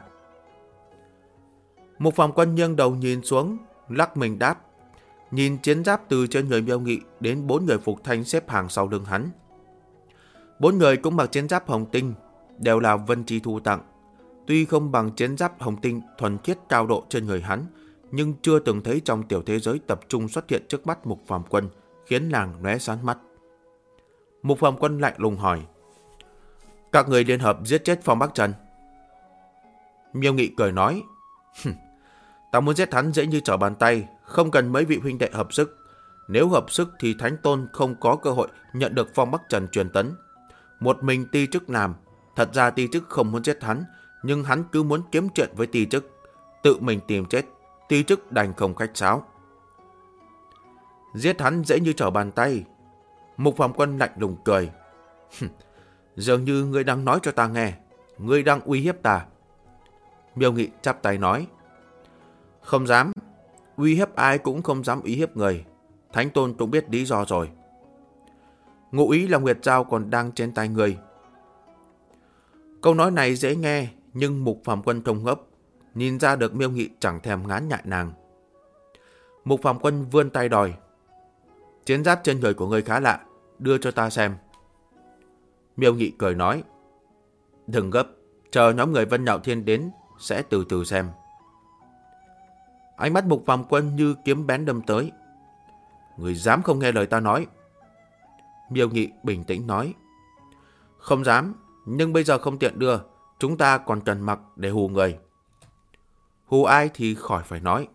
Mục Phàm Quân nghiêng đầu nhìn xuống, lắc mình đáp. Nhìn chiến giáp từ trên người Miêu Nghị đến 4 người phục thanh xếp hàng sau lưng hắn. 4 người cũng mặc chiến giáp hồng tinh, đều là Vân Chi Thu tặng. Tuy không bằng chiến giáp hồng tinh thuần khiết cao độ trên người hắn, nhưng chưa từng thấy trong tiểu thế giới tập trung xuất hiện trước mắt Mục Phàm Quân, khiến nàng lóe sáng mắt. Mục Phàm Quân lạnh lùng hỏi. Các người liên hợp giết chết Phong Bắc Trần? Miêu Nghị cười nói. Ta muốn giết hắn dễ như trở bàn tay, không cần mấy vị huynh đệ hợp sức. Nếu hợp sức thì Thánh Tôn không có cơ hội nhận được Phong Bắc Trần truyền tấn. Một mình ti chức làm. Thật ra ti chức không muốn giết hắn, nhưng hắn cứ muốn kiếm chuyện với ti chức, tự mình tìm chết. Ti chức đành không khách sáo. Giết hắn dễ như trở bàn tay. Mục Phàm Quân lạnh lùng cười. Dường như ngươi đang nói cho ta nghe, ngươi đang uy hiếp ta. Miêu Nghị chắp tay nói. Không dám, uy hiếp ai cũng không dám uy hiếp người. Thánh Tôn cũng biết lý do rồi. Ngụ ý là Nguyệt Dao còn đang trên tay người. Câu nói này dễ nghe, nhưng Mục Phàm Quân thông ngốc, nhìn ra được Miêu Nghị chẳng thèm ngán nhại nàng. Mục Phàm Quân vươn tay đòi. Chiến giáp trên người của ngươi khá lạ, đưa cho ta xem. Miêu Nghị cười nói. Đừng gấp, chờ nhóm người Vân Nhạo Thiên đến, sẽ từ từ xem. Ánh mắt Mục Phàm Quân như kiếm bén đâm tới. Người dám không nghe lời ta nói? Miêu Nghị bình tĩnh nói. Không dám, nhưng bây giờ không tiện đưa, chúng ta còn cần mặc để hù người. Hù ai thì khỏi phải nói.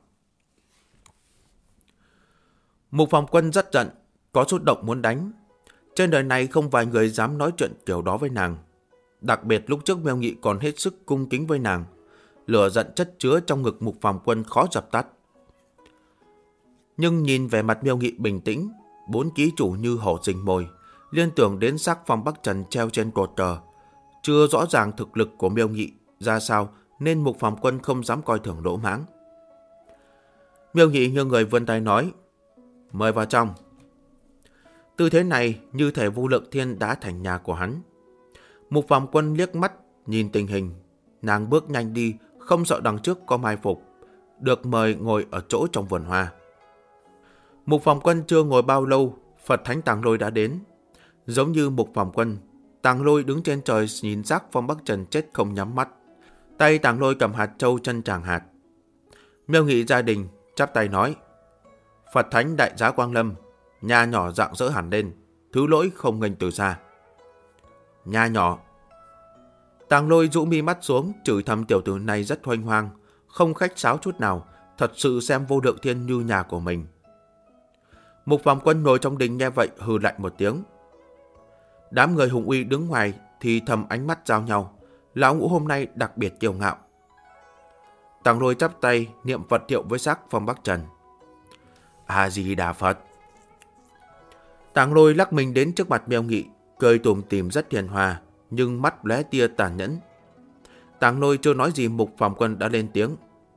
Mục Phàm Quân rất giận, có xúc động muốn đánh. Trên đời này không vài người dám nói chuyện kiểu đó với nàng. Đặc biệt lúc trước Miêu Nghị còn hết sức cung kính với nàng. Lửa giận chất chứa trong ngực Mục Phàm Quân khó dập tắt. Nhưng nhìn về mặt Miêu Nghị bình tĩnh, 4 ký chủ như hổ rình mồi, liên tưởng đến xác Phong Bắc Trần treo trên cột cờ. Chưa rõ ràng thực lực của Miêu Nghị ra sao nên Mục Phàm Quân không dám coi thường lỗ mãng. Miêu Nghị như người vươn tay nói, mời vào trong. Tư thế này như thể Vô Lượng Thiên đã thành nhà của hắn. Mục Phàm Quân liếc mắt nhìn tình hình, nàng bước nhanh đi, không sợ đằng trước có mai phục, được mời ngồi ở chỗ trong vườn hoa. Mục Phàm Quân chưa ngồi bao lâu, Phật Thánh Tàng Lôi đã đến. Giống như Mục Phàm Quân, Tàng Lôi đứng trên trời nhìn xác Phong Bắc Trần chết không nhắm mắt. Tay Tàng Lôi cầm hạt châu chân tràng hạt. Miêu Nghị gia đình chắp tay nói, Phật Thánh đại giá quang lâm, nhà nhỏ rạng rỡ hẳn lên, thứ lỗi không nghênh từ xa. Nhà nhỏ. Tàng Lôi rũ mi mắt xuống, chửi thầm tiểu tử này rất hoành hoang, không khách sáo chút nào, thật sự xem Vô Lượng Thiên như nhà của mình. Mục Phàm Quân ngồi trong đình nghe vậy hừ lạnh một tiếng. Đám người hùng uy đứng ngoài thì thầm ánh mắt giao nhau. Lão Ngũ hôm nay đặc biệt kiêu ngạo. Tàng Lôi chắp tay niệm Phật hiệu với xác Phong Bắc Trần. A Di Đà Phật. Tàng Lôi lắc mình đến trước mặt Miêu Nghị, cười tủm tỉm rất hiền hòa, nhưng mắt lóe tia tàn nhẫn. Tàng Lôi chưa nói gì, Mục Phàm Quân đã lên tiếng.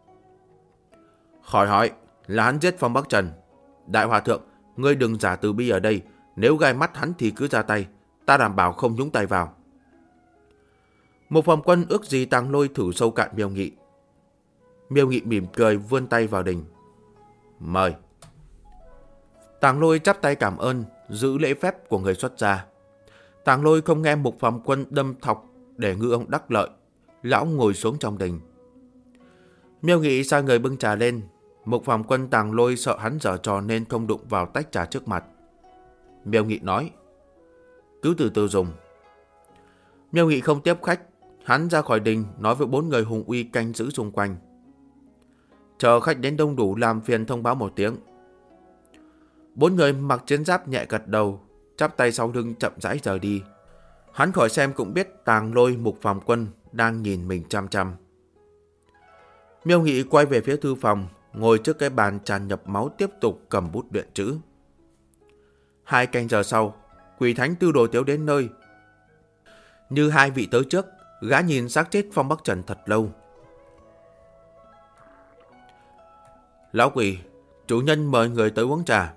Khỏi hỏi, là hắn giết Phong Bắc Trần. Đại Hòa Thượng, ngươi đừng giả từ bi ở đây, nếu gai mắt hắn thì cứ ra tay, ta đảm bảo không nhúng tay vào. Mục Phàm Quân ước gì Tàng Lôi thử sâu cạn Miêu Nghị. Miêu Nghị mỉm cười vươn tay vào đình. Mời. Tàng Lôi chắp tay cảm ơn, giữ lễ phép của người xuất gia. Tàng Lôi không nghe Mục Phàm Quân đâm thọc để ngư ông đắc lợi. Lão ngồi xuống trong đình. Miêu Nghị sai người bưng trà lên. Mục Phàm Quân Tàng Lôi sợ hắn giở trò nên không đụng vào tách trà trước mặt. Miêu Nghị nói, cứ từ từ dùng. Miêu Nghị không tiếp khách, hắn ra khỏi đình nói với 4 người hùng uy canh giữ xung quanh. Chờ khách đến đông đủ làm phiền thông báo một tiếng. 4 người mặc chiến giáp nhẹ gật đầu, chắp tay sau lưng chậm rãi rời đi. Hắn khỏi xem cũng biết Tàng Lôi Mục Phàm Quân đang nhìn mình chăm chăm. Miêu Nghị quay về phía thư phòng, ngồi trước cái bàn tràn ngập máu tiếp tục cầm bút luyện chữ. 2 canh giờ sau, Quỷ Thánh Tư Đồ Tiếu đến nơi. Như 2 vị tới trước, gã nhìn xác chết Phong Bắc Trần thật lâu. Lão Quỷ, chủ nhân mời người tới uống trà.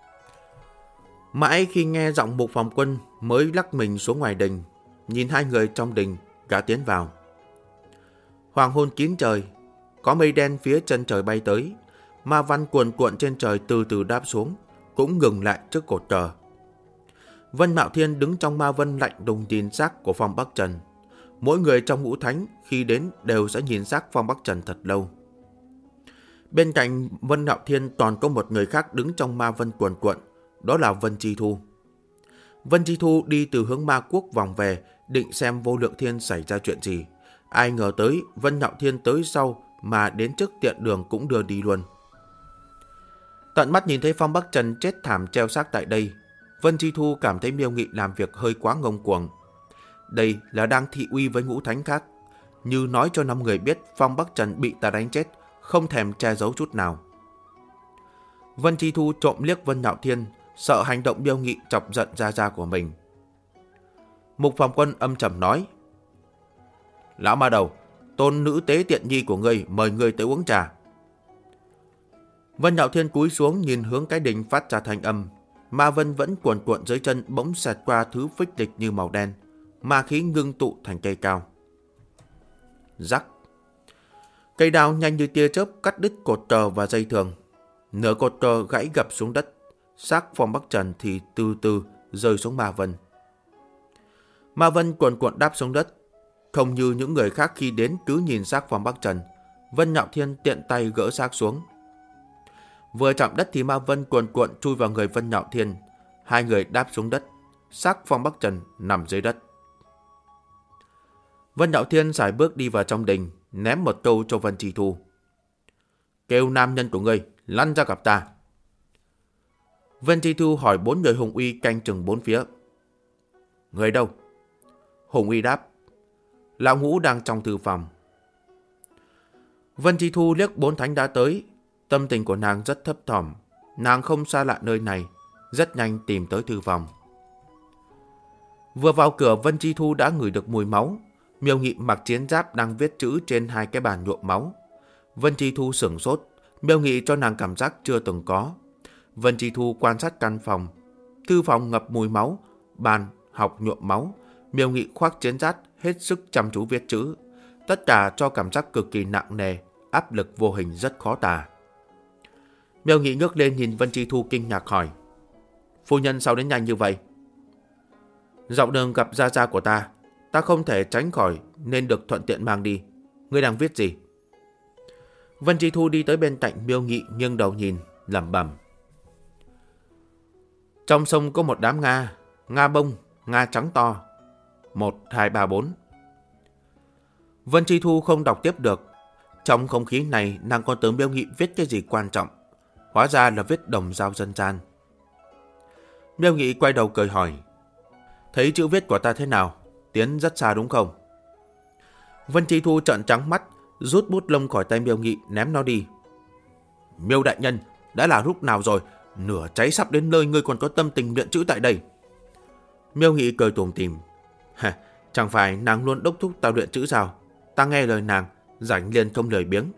Mãi khi nghe giọng Mục Phàm Quân mới lắc mình xuống ngoài đình, nhìn 2 người trong đình, gã tiến vào. Hoàng hôn kín trời, có mây đen phía chân trời bay tới, ma văn cuồn cuộn trên trời từ từ đáp xuống, cũng ngừng lại trước cột cờ. Vân Mạo Thiên đứng trong ma vân lạnh đùng nhìn xác của Phong Bắc Trần. Mỗi người trong ngũ thánh khi đến đều sẽ nhìn xác Phong Bắc Trần thật lâu. Bên cạnh Vân Mạo Thiên còn có một người khác đứng trong ma vân cuồn cuộn, đó là Vân Chi Thu. Vân Chi Thu đi từ hướng Ma Quốc vòng về, định xem Vô Lượng Thiên xảy ra chuyện gì. Ai ngờ tới Vân Mạo Thiên tới sau mà đến trước tiện đường cũng đưa đi luôn. Tận mắt nhìn thấy Phong Bắc Trần chết thảm treo xác tại đây, Vân Chi Thu cảm thấy Miêu Nghị làm việc hơi quá ngông cuồng. Đây là đang thị uy với ngũ thánh khác, như nói cho 5 người biết Phong Bắc Trần bị ta đánh chết, không thèm che giấu chút nào. Vân Chi Thu trộm liếc Vân Mạo Thiên, sợ hành động Miêu Nghị chọc giận gia của mình. Mục Phàm Quân âm trầm nói, Lão Ma Đầu, tôn nữ tế tiện nhi của ngươi mời ngươi tới uống trà. Vân Mạo Thiên cúi xuống nhìn hướng cái đình phát ra thanh âm. Ma vân vẫn cuồn cuộn dưới chân bỗng xẹt qua thứ phích lịch như màu đen, ma khí ngưng tụ thành cây cao. Rắc. Cây đao nhanh như tia chớp cắt đứt cột cờ và dây thừng. Nửa cột cờ gãy gập xuống đất, xác Phong Bắc Trần thì từ từ rơi xuống ma vân. Ma vân cuồn cuộn đáp xuống đất, không như những người khác khi đến cứ nhìn xác Phong Bắc Trần. Vân Mạo Thiên tiện tay gỡ xác xuống. Vừa chạm đất thì ma vân cuồn cuộn chui vào người Vân Mạo Thiên. 2 người đáp xuống đất, xác Phong Bắc Trần nằm dưới đất. Vân Mạo Thiên sải bước đi vào trong đình, ném một câu cho Vân Chi Thu. Kêu nam nhân của ngươi lăn ra gặp ta. Vân Chi Thu hỏi 4 người hùng uy canh chừng 4 phía. Người đâu? Hùng uy đáp, Lão Ngũ đang trong thư phòng. Vân Chi Thu liếc 4 thánh đã tới. Tâm tình của nàng rất thấp thỏm. Nàng không xa lạ nơi này, rất nhanh tìm tới thư phòng. Vừa vào cửa, Vân Chi Thu đã ngửi được mùi máu. Miêu Nghị mặc chiến giáp đang viết chữ trên hai cái bàn nhuộm máu. Vân Chi Thu sửng sốt. Miêu Nghị cho nàng cảm giác chưa từng có. Vân Chi Thu quan sát căn phòng. Thư phòng ngập mùi máu, bàn học nhuộm máu. Miêu Nghị khoác chiến giáp hết sức chăm chú viết chữ. Tất cả cho cảm giác cực kỳ nặng nề, áp lực vô hình rất khó tả. Miêu Nghị ngước lên nhìn Vân Chi Thu kinh ngạc hỏi: Phu nhân sao đến nhanh như vậy? Dọc đường gặp gia gia của ta không thể tránh khỏi nên được thuận tiện mang đi. Ngươi đang viết gì? Vân Chi Thu đi tới bên cạnh Miêu Nghị, nghiêng đầu nhìn, lẩm bẩm: Trong sông có một đám Nga, Nga bông, Nga trắng to. 1, 2, 3, 4. Vân Chi Thu không đọc tiếp được. Trong không khí này, nàng còn tưởng Miêu Nghị viết cái gì quan trọng. Hóa ra là viết đồng dao dân gian. Miêu Nghị quay đầu cười hỏi: Thấy chữ viết của ta thế nào? Tiến rất xa đúng không? Vân Chi Thu trợn trắng mắt, rút bút lông khỏi tay Miêu Nghị, ném nó đi. Miêu đại nhân, đã là lúc nào rồi? Nửa cháy sắp đến nơi, ngươi còn có tâm tình luyện chữ tại đây? Miêu Nghị cười tủm tỉm: Chẳng phải nàng luôn đốc thúc ta luyện chữ sao? Ta nghe lời nàng, rảnh liền không lười biếng.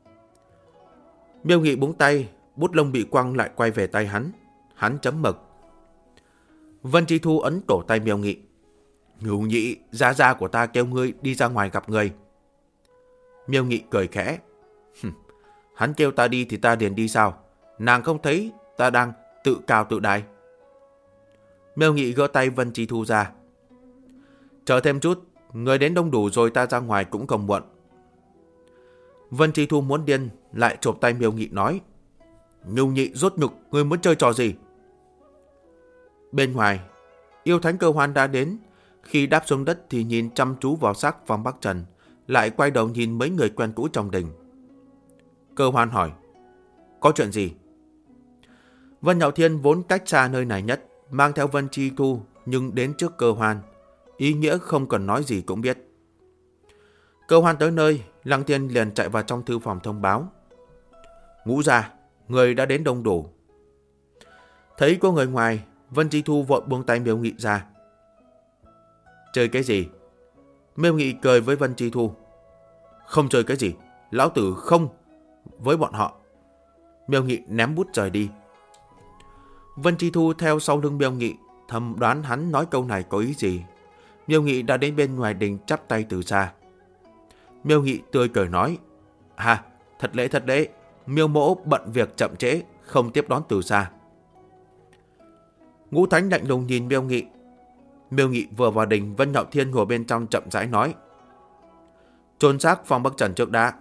Miêu Nghị búng tay, bút lông bị quăng lại quay về tay hắn. Hắn chấm mực. Vân Chi Thu ấn cổ tay Miêu Nghị: Ngưu Nhị, gia của ta kêu ngươi đi ra ngoài gặp người. Miêu Nghị cười khẽ: Hắn kêu ta đi thì ta liền đi sao? Nàng không thấy ta đang tự cao tự đại? Miêu Nghị gỡ tay Vân Chi Thu ra: Chờ thêm chút, người đến đông đủ rồi ta ra ngoài cũng không muộn. Vân Chi Thu muốn điên, lại chộp tay Miêu Nghị nói: Ngưu Nhị rốt nhục, ngươi muốn chơi trò gì? Bên ngoài, yêu thánh Cơ Hoan đã đến. Khi đáp xuống đất thì nhìn chăm chú vào xác Phong Bắc Trần, lại quay đầu nhìn mấy người quen cũ trong đình. Cơ Hoan hỏi: Có chuyện gì? Vân Nhạo Thiên vốn cách xa nơi này nhất, mang theo Vân Chi Thu nhưng đến trước Cơ Hoan, ý nghĩa không cần nói gì cũng biết. Cơ Hoan tới nơi, Lăng Thiên liền chạy vào trong thư phòng thông báo: Ngũ gia, người đã đến đông đủ. Thấy có người ngoài, Vân Chi Thu vội buông tay Miêu Nghị ra. Chơi cái gì? Miêu Nghị cười với Vân Chi Thu: Không chơi cái gì, lão tử không với bọn họ. Miêu Nghị ném bút rời đi. Vân Chi Thu theo sau lưng Miêu Nghị, thầm đoán hắn nói câu này có ý gì. Miêu Nghị đã đến bên ngoài đình chắp tay từ xa. Miêu Nghị tươi cười nói: Thật lễ, Miêu mỗ bận việc chậm trễ, không tiếp đón từ xa. Ngũ Thánh lạnh lùng nhìn Miêu Nghị. Miêu Nghị vừa vào đình, Vân Nhạo Thiên ngồi bên trong chậm rãi nói: Chôn xác Phong Bắc Trần trước đã.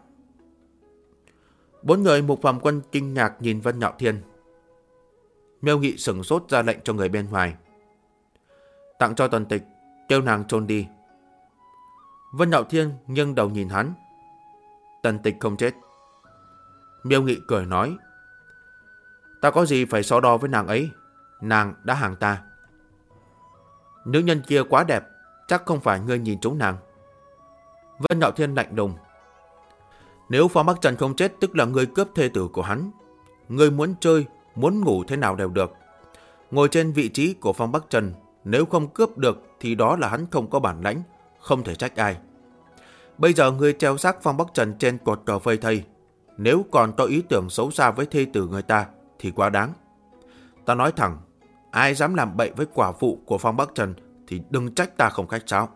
4 người Mục Phàm Quân kinh ngạc nhìn Vân Nhạo Thiên. Miêu Nghị sửng sốt ra lệnh cho người bên ngoài: Tặng cho Tần Tịch, kêu nàng chôn đi. Vân Nhạo Thiên nghiêng đầu nhìn hắn: Tần Tịch không chết. Miêu Nghị cười nói: Ta có gì phải so đo với nàng ấy, nàng đã hàng ta. Nữ nhân kia quá đẹp, chắc không phải ngươi nhìn trúng nàng. Vân Nhạo Thiên lạnh lùng: Nếu Phong Bắc Trần không chết tức là ngươi cướp thê tử của hắn. Ngươi muốn chơi, muốn ngủ thế nào đều được. Ngồi trên vị trí của Phong Bắc Trần, nếu không cướp được thì đó là hắn không có bản lãnh, không thể trách ai. Bây giờ ngươi treo xác Phong Bắc Trần trên cột cờ phơi thây, nếu còn có ý tưởng xấu xa với thê tử người ta thì quá đáng. Ta nói thẳng, ai dám làm bậy với quả phụ của Phong Bắc Trần thì đừng trách ta không khách sáo.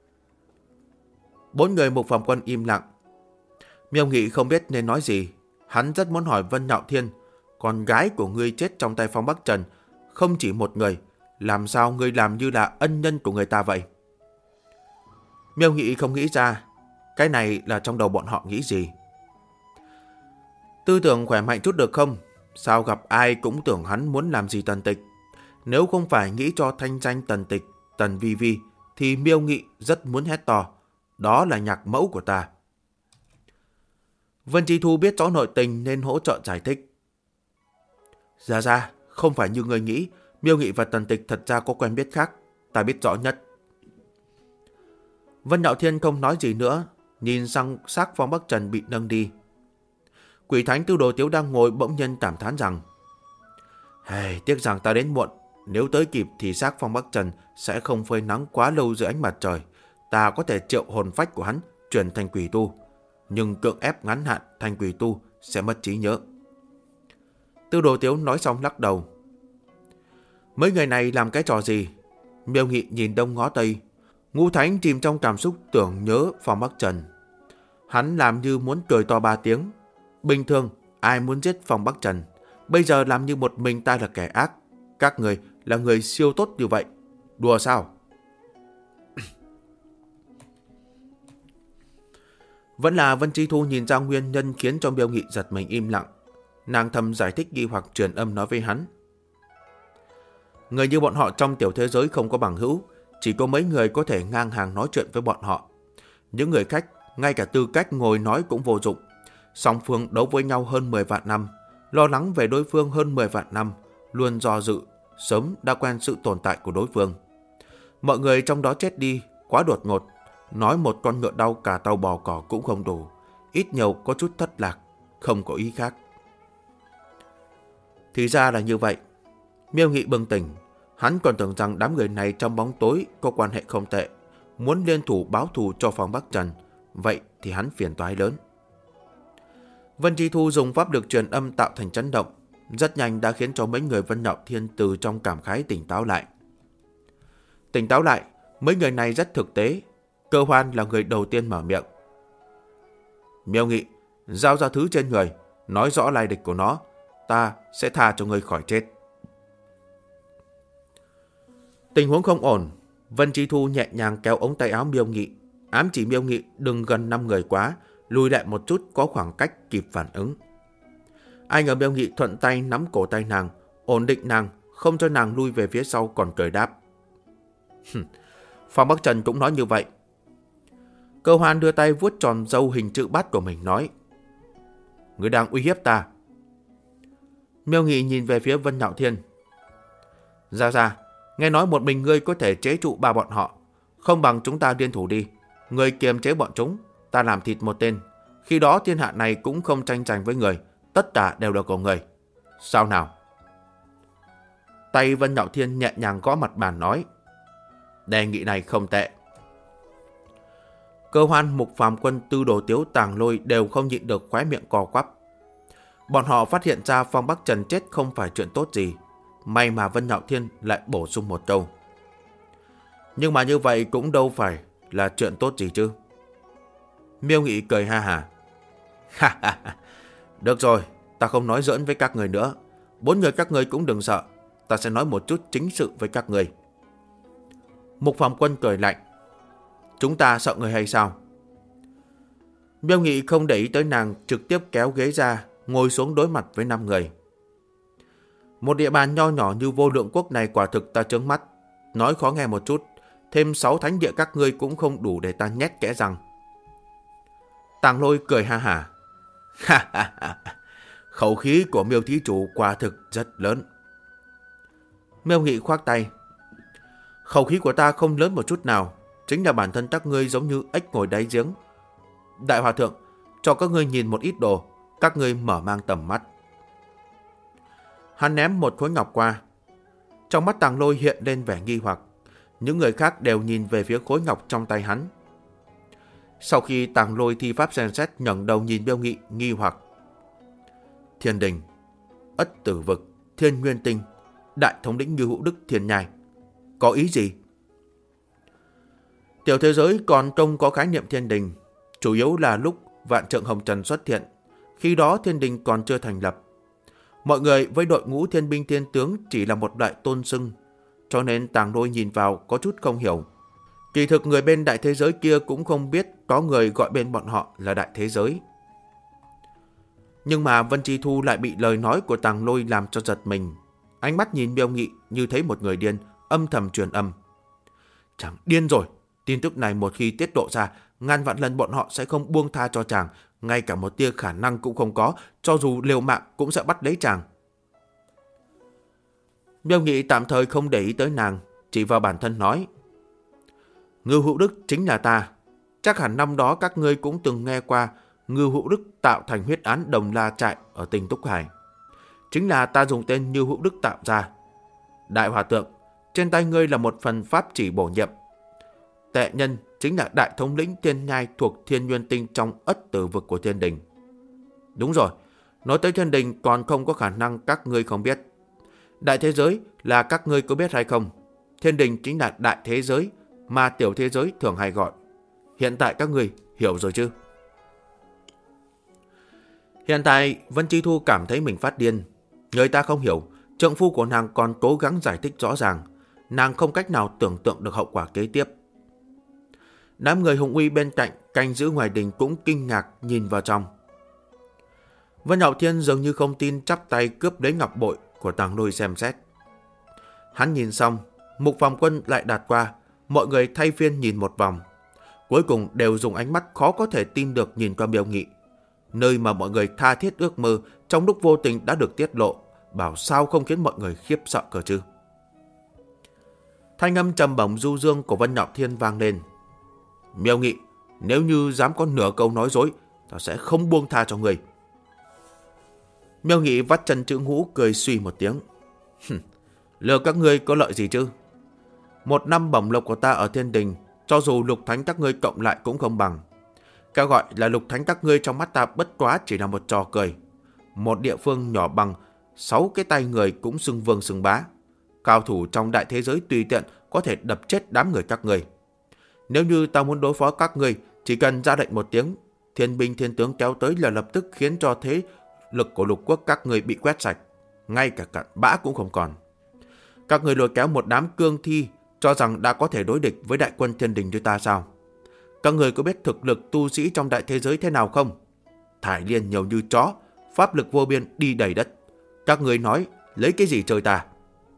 4 người Mục Phàm Quân im lặng. Miêu Nghị không biết nên nói gì. Hắn rất muốn hỏi Vân Nhạo Thiên: Con gái của ngươi chết trong tay Phong Bắc Trần không chỉ một người, làm sao ngươi làm như là ân nhân của người ta vậy? Miêu Nghị không nghĩ ra cái này là trong đầu bọn họ nghĩ gì. Tư tưởng khỏe mạnh chút được không? Sao gặp ai cũng tưởng hắn muốn làm gì Tần Tịch. Nếu không phải nghĩ cho thanh danh Tần Tịch, Tần Vi Vi, thì Miêu Nghị rất muốn hét to: Đó là nhạc mẫu của ta. Vân Chi Thu biết rõ nội tình nên hỗ trợ giải thích: Ra, không phải như người nghĩ, Miêu Nghị và Tần Tịch thật ra có quen biết khác, ta biết rõ nhất. Vân Nhạo Thiên không nói gì nữa, nhìn sang xác Phong Bắc Trần bị nâng đi. Quỷ Thánh Tư Đồ Tiếu đang ngồi bỗng nhiên cảm thán rằng: Tiếc rằng ta đến muộn, nếu tới kịp thì xác Phong Bắc Trần sẽ không phơi nắng quá lâu dưới ánh mặt trời. Ta có thể triệu hồn phách của hắn chuyển thành quỷ tu, nhưng cưỡng ép ngắn hạn thành quỷ tu sẽ mất trí nhớ. Tư Đồ Tiếu nói xong lắc đầu. Mấy người này làm cái trò gì? Miêu Nghị nhìn đông ngó tây. Ngũ Thánh chìm trong cảm xúc tưởng nhớ Phong Bắc Trần. Hắn làm như muốn cười to 3 tiếng. Bình thường ai muốn giết Phong Bắc Trần, bây giờ làm như một mình ta là kẻ ác. Các người là người siêu tốt như vậy, đùa sao? Vẫn là Vân Chi Thu nhìn ra nguyên nhân khiến cho Miêu Nghị giật mình im lặng. Nàng thầm giải thích nghi hoặc truyền âm nói với hắn. Người như bọn họ trong tiểu thế giới không có bằng hữu, chỉ có mấy người có thể ngang hàng nói chuyện với bọn họ. Những người khách, ngay cả tư cách ngồi nói cũng vô dụng. Song phương đấu với nhau hơn 10 vạn năm, lo lắng về đối phương hơn 10 vạn năm, luôn do dự, sớm đã quen sự tồn tại của đối phương. Mọi người trong đó chết đi, quá đột ngột, nói một con ngựa đau cả tàu bò cỏ cũng không đủ, ít nhiều có chút thất lạc, không có ý khác. Thì ra là như vậy. Miêu Nghị bừng tỉnh, hắn còn tưởng rằng đám người này trong bóng tối có quan hệ không tệ, muốn liên thủ báo thù cho Phong Bắc Trần, vậy thì hắn phiền toái lớn. Vân Chi Thu dùng pháp lực truyền âm tạo thành chấn động, rất nhanh đã khiến cho mấy người Vân Nạo Thiên từ trong cảm khái tỉnh táo lại. Tỉnh táo lại, mấy người này rất thực tế. Cơ Hoan là người đầu tiên mở miệng. Miêu Nghị, giao ra thứ trên người, nói rõ lai lịch của nó, ta sẽ tha cho người khỏi chết. Tình huống không ổn, Vân Chi Thu nhẹ nhàng kéo ống tay áo Miêu Nghị, ám chỉ Miêu Nghị đừng gần 5 người quá, lùi lại một chút có khoảng cách kịp phản ứng. Ai ngờ Miêu Nghị thuận tay nắm cổ tay nàng, ổn định nàng, không cho nàng lui về phía sau, còn cười đáp. Phong Bắc Trần cũng nói như vậy. Cơ Hoan đưa tay vuốt tròn râu hình chữ bát của mình nói. Người đang uy hiếp ta. Miêu Nghị nhìn về phía Vân Nạo Thiên. Ra, nghe nói một mình ngươi có thể chế trụ 3 bọn họ, không bằng chúng ta liên thủ đi. Ngươi kiềm chế bọn chúng, ta làm thịt một tên. Khi đó thiên hạ này cũng không tranh giành với người, tất cả đều là của người. Sao nào? Tay Vân Nạo Thiên nhẹ nhàng gõ mặt bàn nói. Đề nghị này không tệ. Cơ Hoan, Mục Phàm Quân, Tư Đồ Tiếu, Tàng Lôi đều không nhịn được khóe miệng co quắp. Bọn họ phát hiện ra Phong Bắc Trần chết không phải chuyện tốt gì. May mà Vân Nạo Thiên lại bổ sung một câu. Nhưng mà như vậy cũng đâu phải là chuyện tốt gì chứ. Miêu Nghị cười ha hả. Được rồi, ta không nói giỡn với các người nữa. 4 người các người cũng đừng sợ, ta sẽ nói một chút chính sự với các người. Mục Phàm Quân cười lạnh. Chúng ta sợ người hay sao? Miêu Nghị không để ý tới nàng, trực tiếp kéo ghế ra, ngồi xuống đối mặt với 5 người. Một địa bàn nho nhỏ như Vô Lượng Quốc này quả thực ta chướng mắt. Nói khó nghe một chút, thêm 6 thánh địa các ngươi cũng không đủ để ta nhét kẽ răng. Tàng Lôi cười ha hả. Khẩu khí của Miêu thí chủ quả thực rất lớn. Miêu Nghị khoác tay. Khẩu khí của ta không lớn một chút nào, chính là bản thân các ngươi giống như ếch ngồi đáy giếng. Đại Hòa Thượng, cho các ngươi nhìn một ít đồ, các ngươi mở mang tầm mắt. Hắn ném một khối ngọc qua. Trong mắt Tàng Lôi hiện lên vẻ nghi hoặc. Những người khác đều nhìn về phía khối ngọc trong tay hắn. Sau khi Tàng Lôi thi pháp xem xét, ngẩng đầu nhìn Miêu Nghị nghi hoặc. Thiên Đình, Ất Tử Vực, Thiên Nguyên Tinh, Đại Thống lĩnh Như Hữu Đức Thiên Nhai. Có ý gì? Tiểu thế giới còn không có khái niệm thiên đình, chủ yếu là lúc Vạn Trượng Hồng Trần xuất hiện. Khi đó thiên đình còn chưa thành lập. Mọi người với đội ngũ thiên binh thiên tướng chỉ là một đại tôn xưng, cho nên Tàng Lôi nhìn vào có chút không hiểu. Kỳ thực người bên đại thế giới kia cũng không biết có người gọi bên bọn họ là đại thế giới. Nhưng mà Vân Chi Thu lại bị lời nói của Tàng Lôi làm cho giật mình. Ánh mắt nhìn Miêu Nghị như thấy một người điên, âm thầm truyền âm. Chàng điên rồi, tin tức này một khi tiết lộ ra, ngàn vạn lần bọn họ sẽ không buông tha cho chàng, ngay cả một tia khả năng cũng không có, cho dù liều mạng cũng sẽ bắt lấy chàng. Miêu Nghị tạm thời không để ý tới nàng, chỉ vào bản thân nói. Ngưu Hữu Đức chính là ta. Chắc hẳn năm đó các ngươi cũng từng nghe qua Ngưu Hữu Đức tạo thành huyết án Đồng La Trại ở tỉnh Túc Hải. Chính là ta dùng tên Ngưu Hữu Đức tạo ra. Đại Hòa Thượng, trên tay ngươi là một phần pháp chỉ bổ nhiệm. Tệ nhân chính là đại thống lĩnh Thiên Nhai thuộc Thiên Nguyên Tinh trong Ất Tử vực của Thiên Đình. Đúng rồi, nói tới Thiên Đình còn không có khả năng các ngươi không biết. Đại thế giới là các ngươi có biết hay không? Thiên Đình chính là đại thế giới mà tiểu thế giới thường hay gọi. Hiện tại các ngươi hiểu rồi chứ? Hiện tại Vân Chi Thu cảm thấy mình phát điên. Người ta không hiểu, trượng phu của nàng còn cố gắng giải thích rõ ràng. Nàng không cách nào tưởng tượng được hậu quả kế tiếp. Đám người hùng uy bên cạnh canh giữ ngoài đình cũng kinh ngạc nhìn vào trong. Vân Hạo Thiên dường như không tin, chắp tay cướp lấy ngọc bội của Tàng Lôi xem xét. Hắn nhìn xong, Mục Phàm Quân lại đạt qua, mọi người thay phiên nhìn một vòng. Cuối cùng đều dùng ánh mắt khó có thể tin được nhìn qua Miêu Nghị. Nơi mà mọi người tha thiết ước mơ trong lúc vô tình đã được tiết lộ, bảo sao không khiến mọi người khiếp sợ cơ chứ. Thanh âm trầm bổng du dương của Vân Hạo Thiên vang lên. Miêu Nghị, nếu như dám có nửa câu nói dối, ta sẽ không buông tha cho người. Miêu Nghị vắt chân chữ ngũ cười suy một tiếng. Lừa các ngươi có lợi gì chứ? 1 năm bổng lộc của ta ở Thiên Đình, cho dù lục thánh các ngươi cộng lại cũng không bằng. Cái gọi là lục thánh các ngươi trong mắt ta bất quá chỉ là một trò cười. Một địa phương nhỏ bằng 6 cái tay người cũng xưng vương xưng bá. Cao thủ trong đại thế giới tùy tiện có thể đập chết đám người các ngươi. Nếu như ta muốn đối phó các ngươi, chỉ cần ra lệnh một tiếng, thiên binh thiên tướng kéo tới là lập tức khiến cho thế lực của lục quốc các ngươi bị quét sạch, ngay cả cặn bã cũng không còn. Các ngươi lôi kéo một đám cương thi, cho rằng đã có thể đối địch với đại quân Thiên Đình như ta sao? Các ngươi có biết thực lực tu sĩ trong đại thế giới thế nào không? Thải Liên nhiều như chó, pháp lực vô biên đi đầy đất. Các ngươi nói lấy cái gì chơi ta?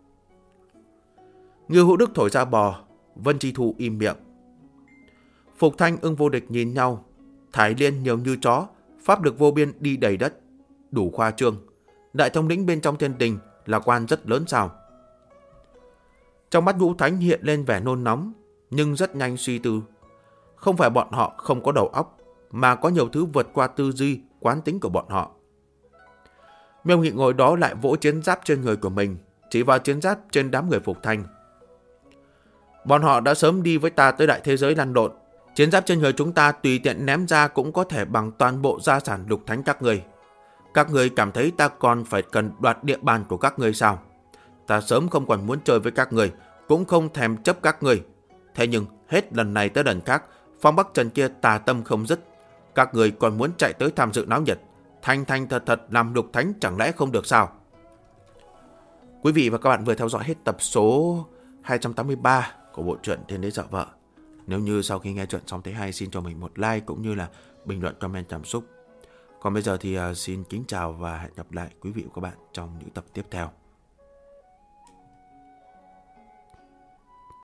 Ngưu Hữu Đức thổi ra bò, Vân Chi Thu im miệng. Phục Thanh, Ưng Vô Địch nhìn nhau. Thải Liên nhiều như chó, pháp lực vô biên đi đầy đất. Đủ khoa trương. Đại thống lĩnh bên trong Thiên Đình là quan rất lớn sao? Trong mắt Ngũ Thánh hiện lên vẻ nôn nóng, nhưng rất nhanh suy tư. Không phải bọn họ không có đầu óc, mà có nhiều thứ vượt qua tư duy, quán tính của bọn họ. Miêu Nghị ngồi đó lại vỗ chiến giáp trên người của mình, chỉ vào chiến giáp trên đám người Phục Thanh. Bọn họ đã sớm đi với ta tới đại thế giới lăn lộn. Chiến giáp trên người chúng ta tùy tiện ném ra cũng có thể bằng toàn bộ gia sản lục thánh các người. Các người cảm thấy ta còn phải cần đoạt địa bàn của các người sao? Ta sớm không còn muốn chơi với các người, cũng không thèm chấp các người. Thế nhưng hết lần này tới lần khác, Phong Bắc Trần kia tà tâm không dứt. Các người còn muốn chạy tới tham dự náo nhiệt, thanh thật thật làm lục thánh chẳng lẽ không được sao? Quý vị và các bạn vừa theo dõi hết tập số 283 của bộ truyện Thiên Đế Dọa Vợ. Nếu như sau khi nghe truyện xong thấy hay, xin cho mình một like cũng như là bình luận comment cảm xúc. Còn bây giờ thì xin kính chào và hẹn gặp lại quý vị và các bạn trong những tập tiếp theo.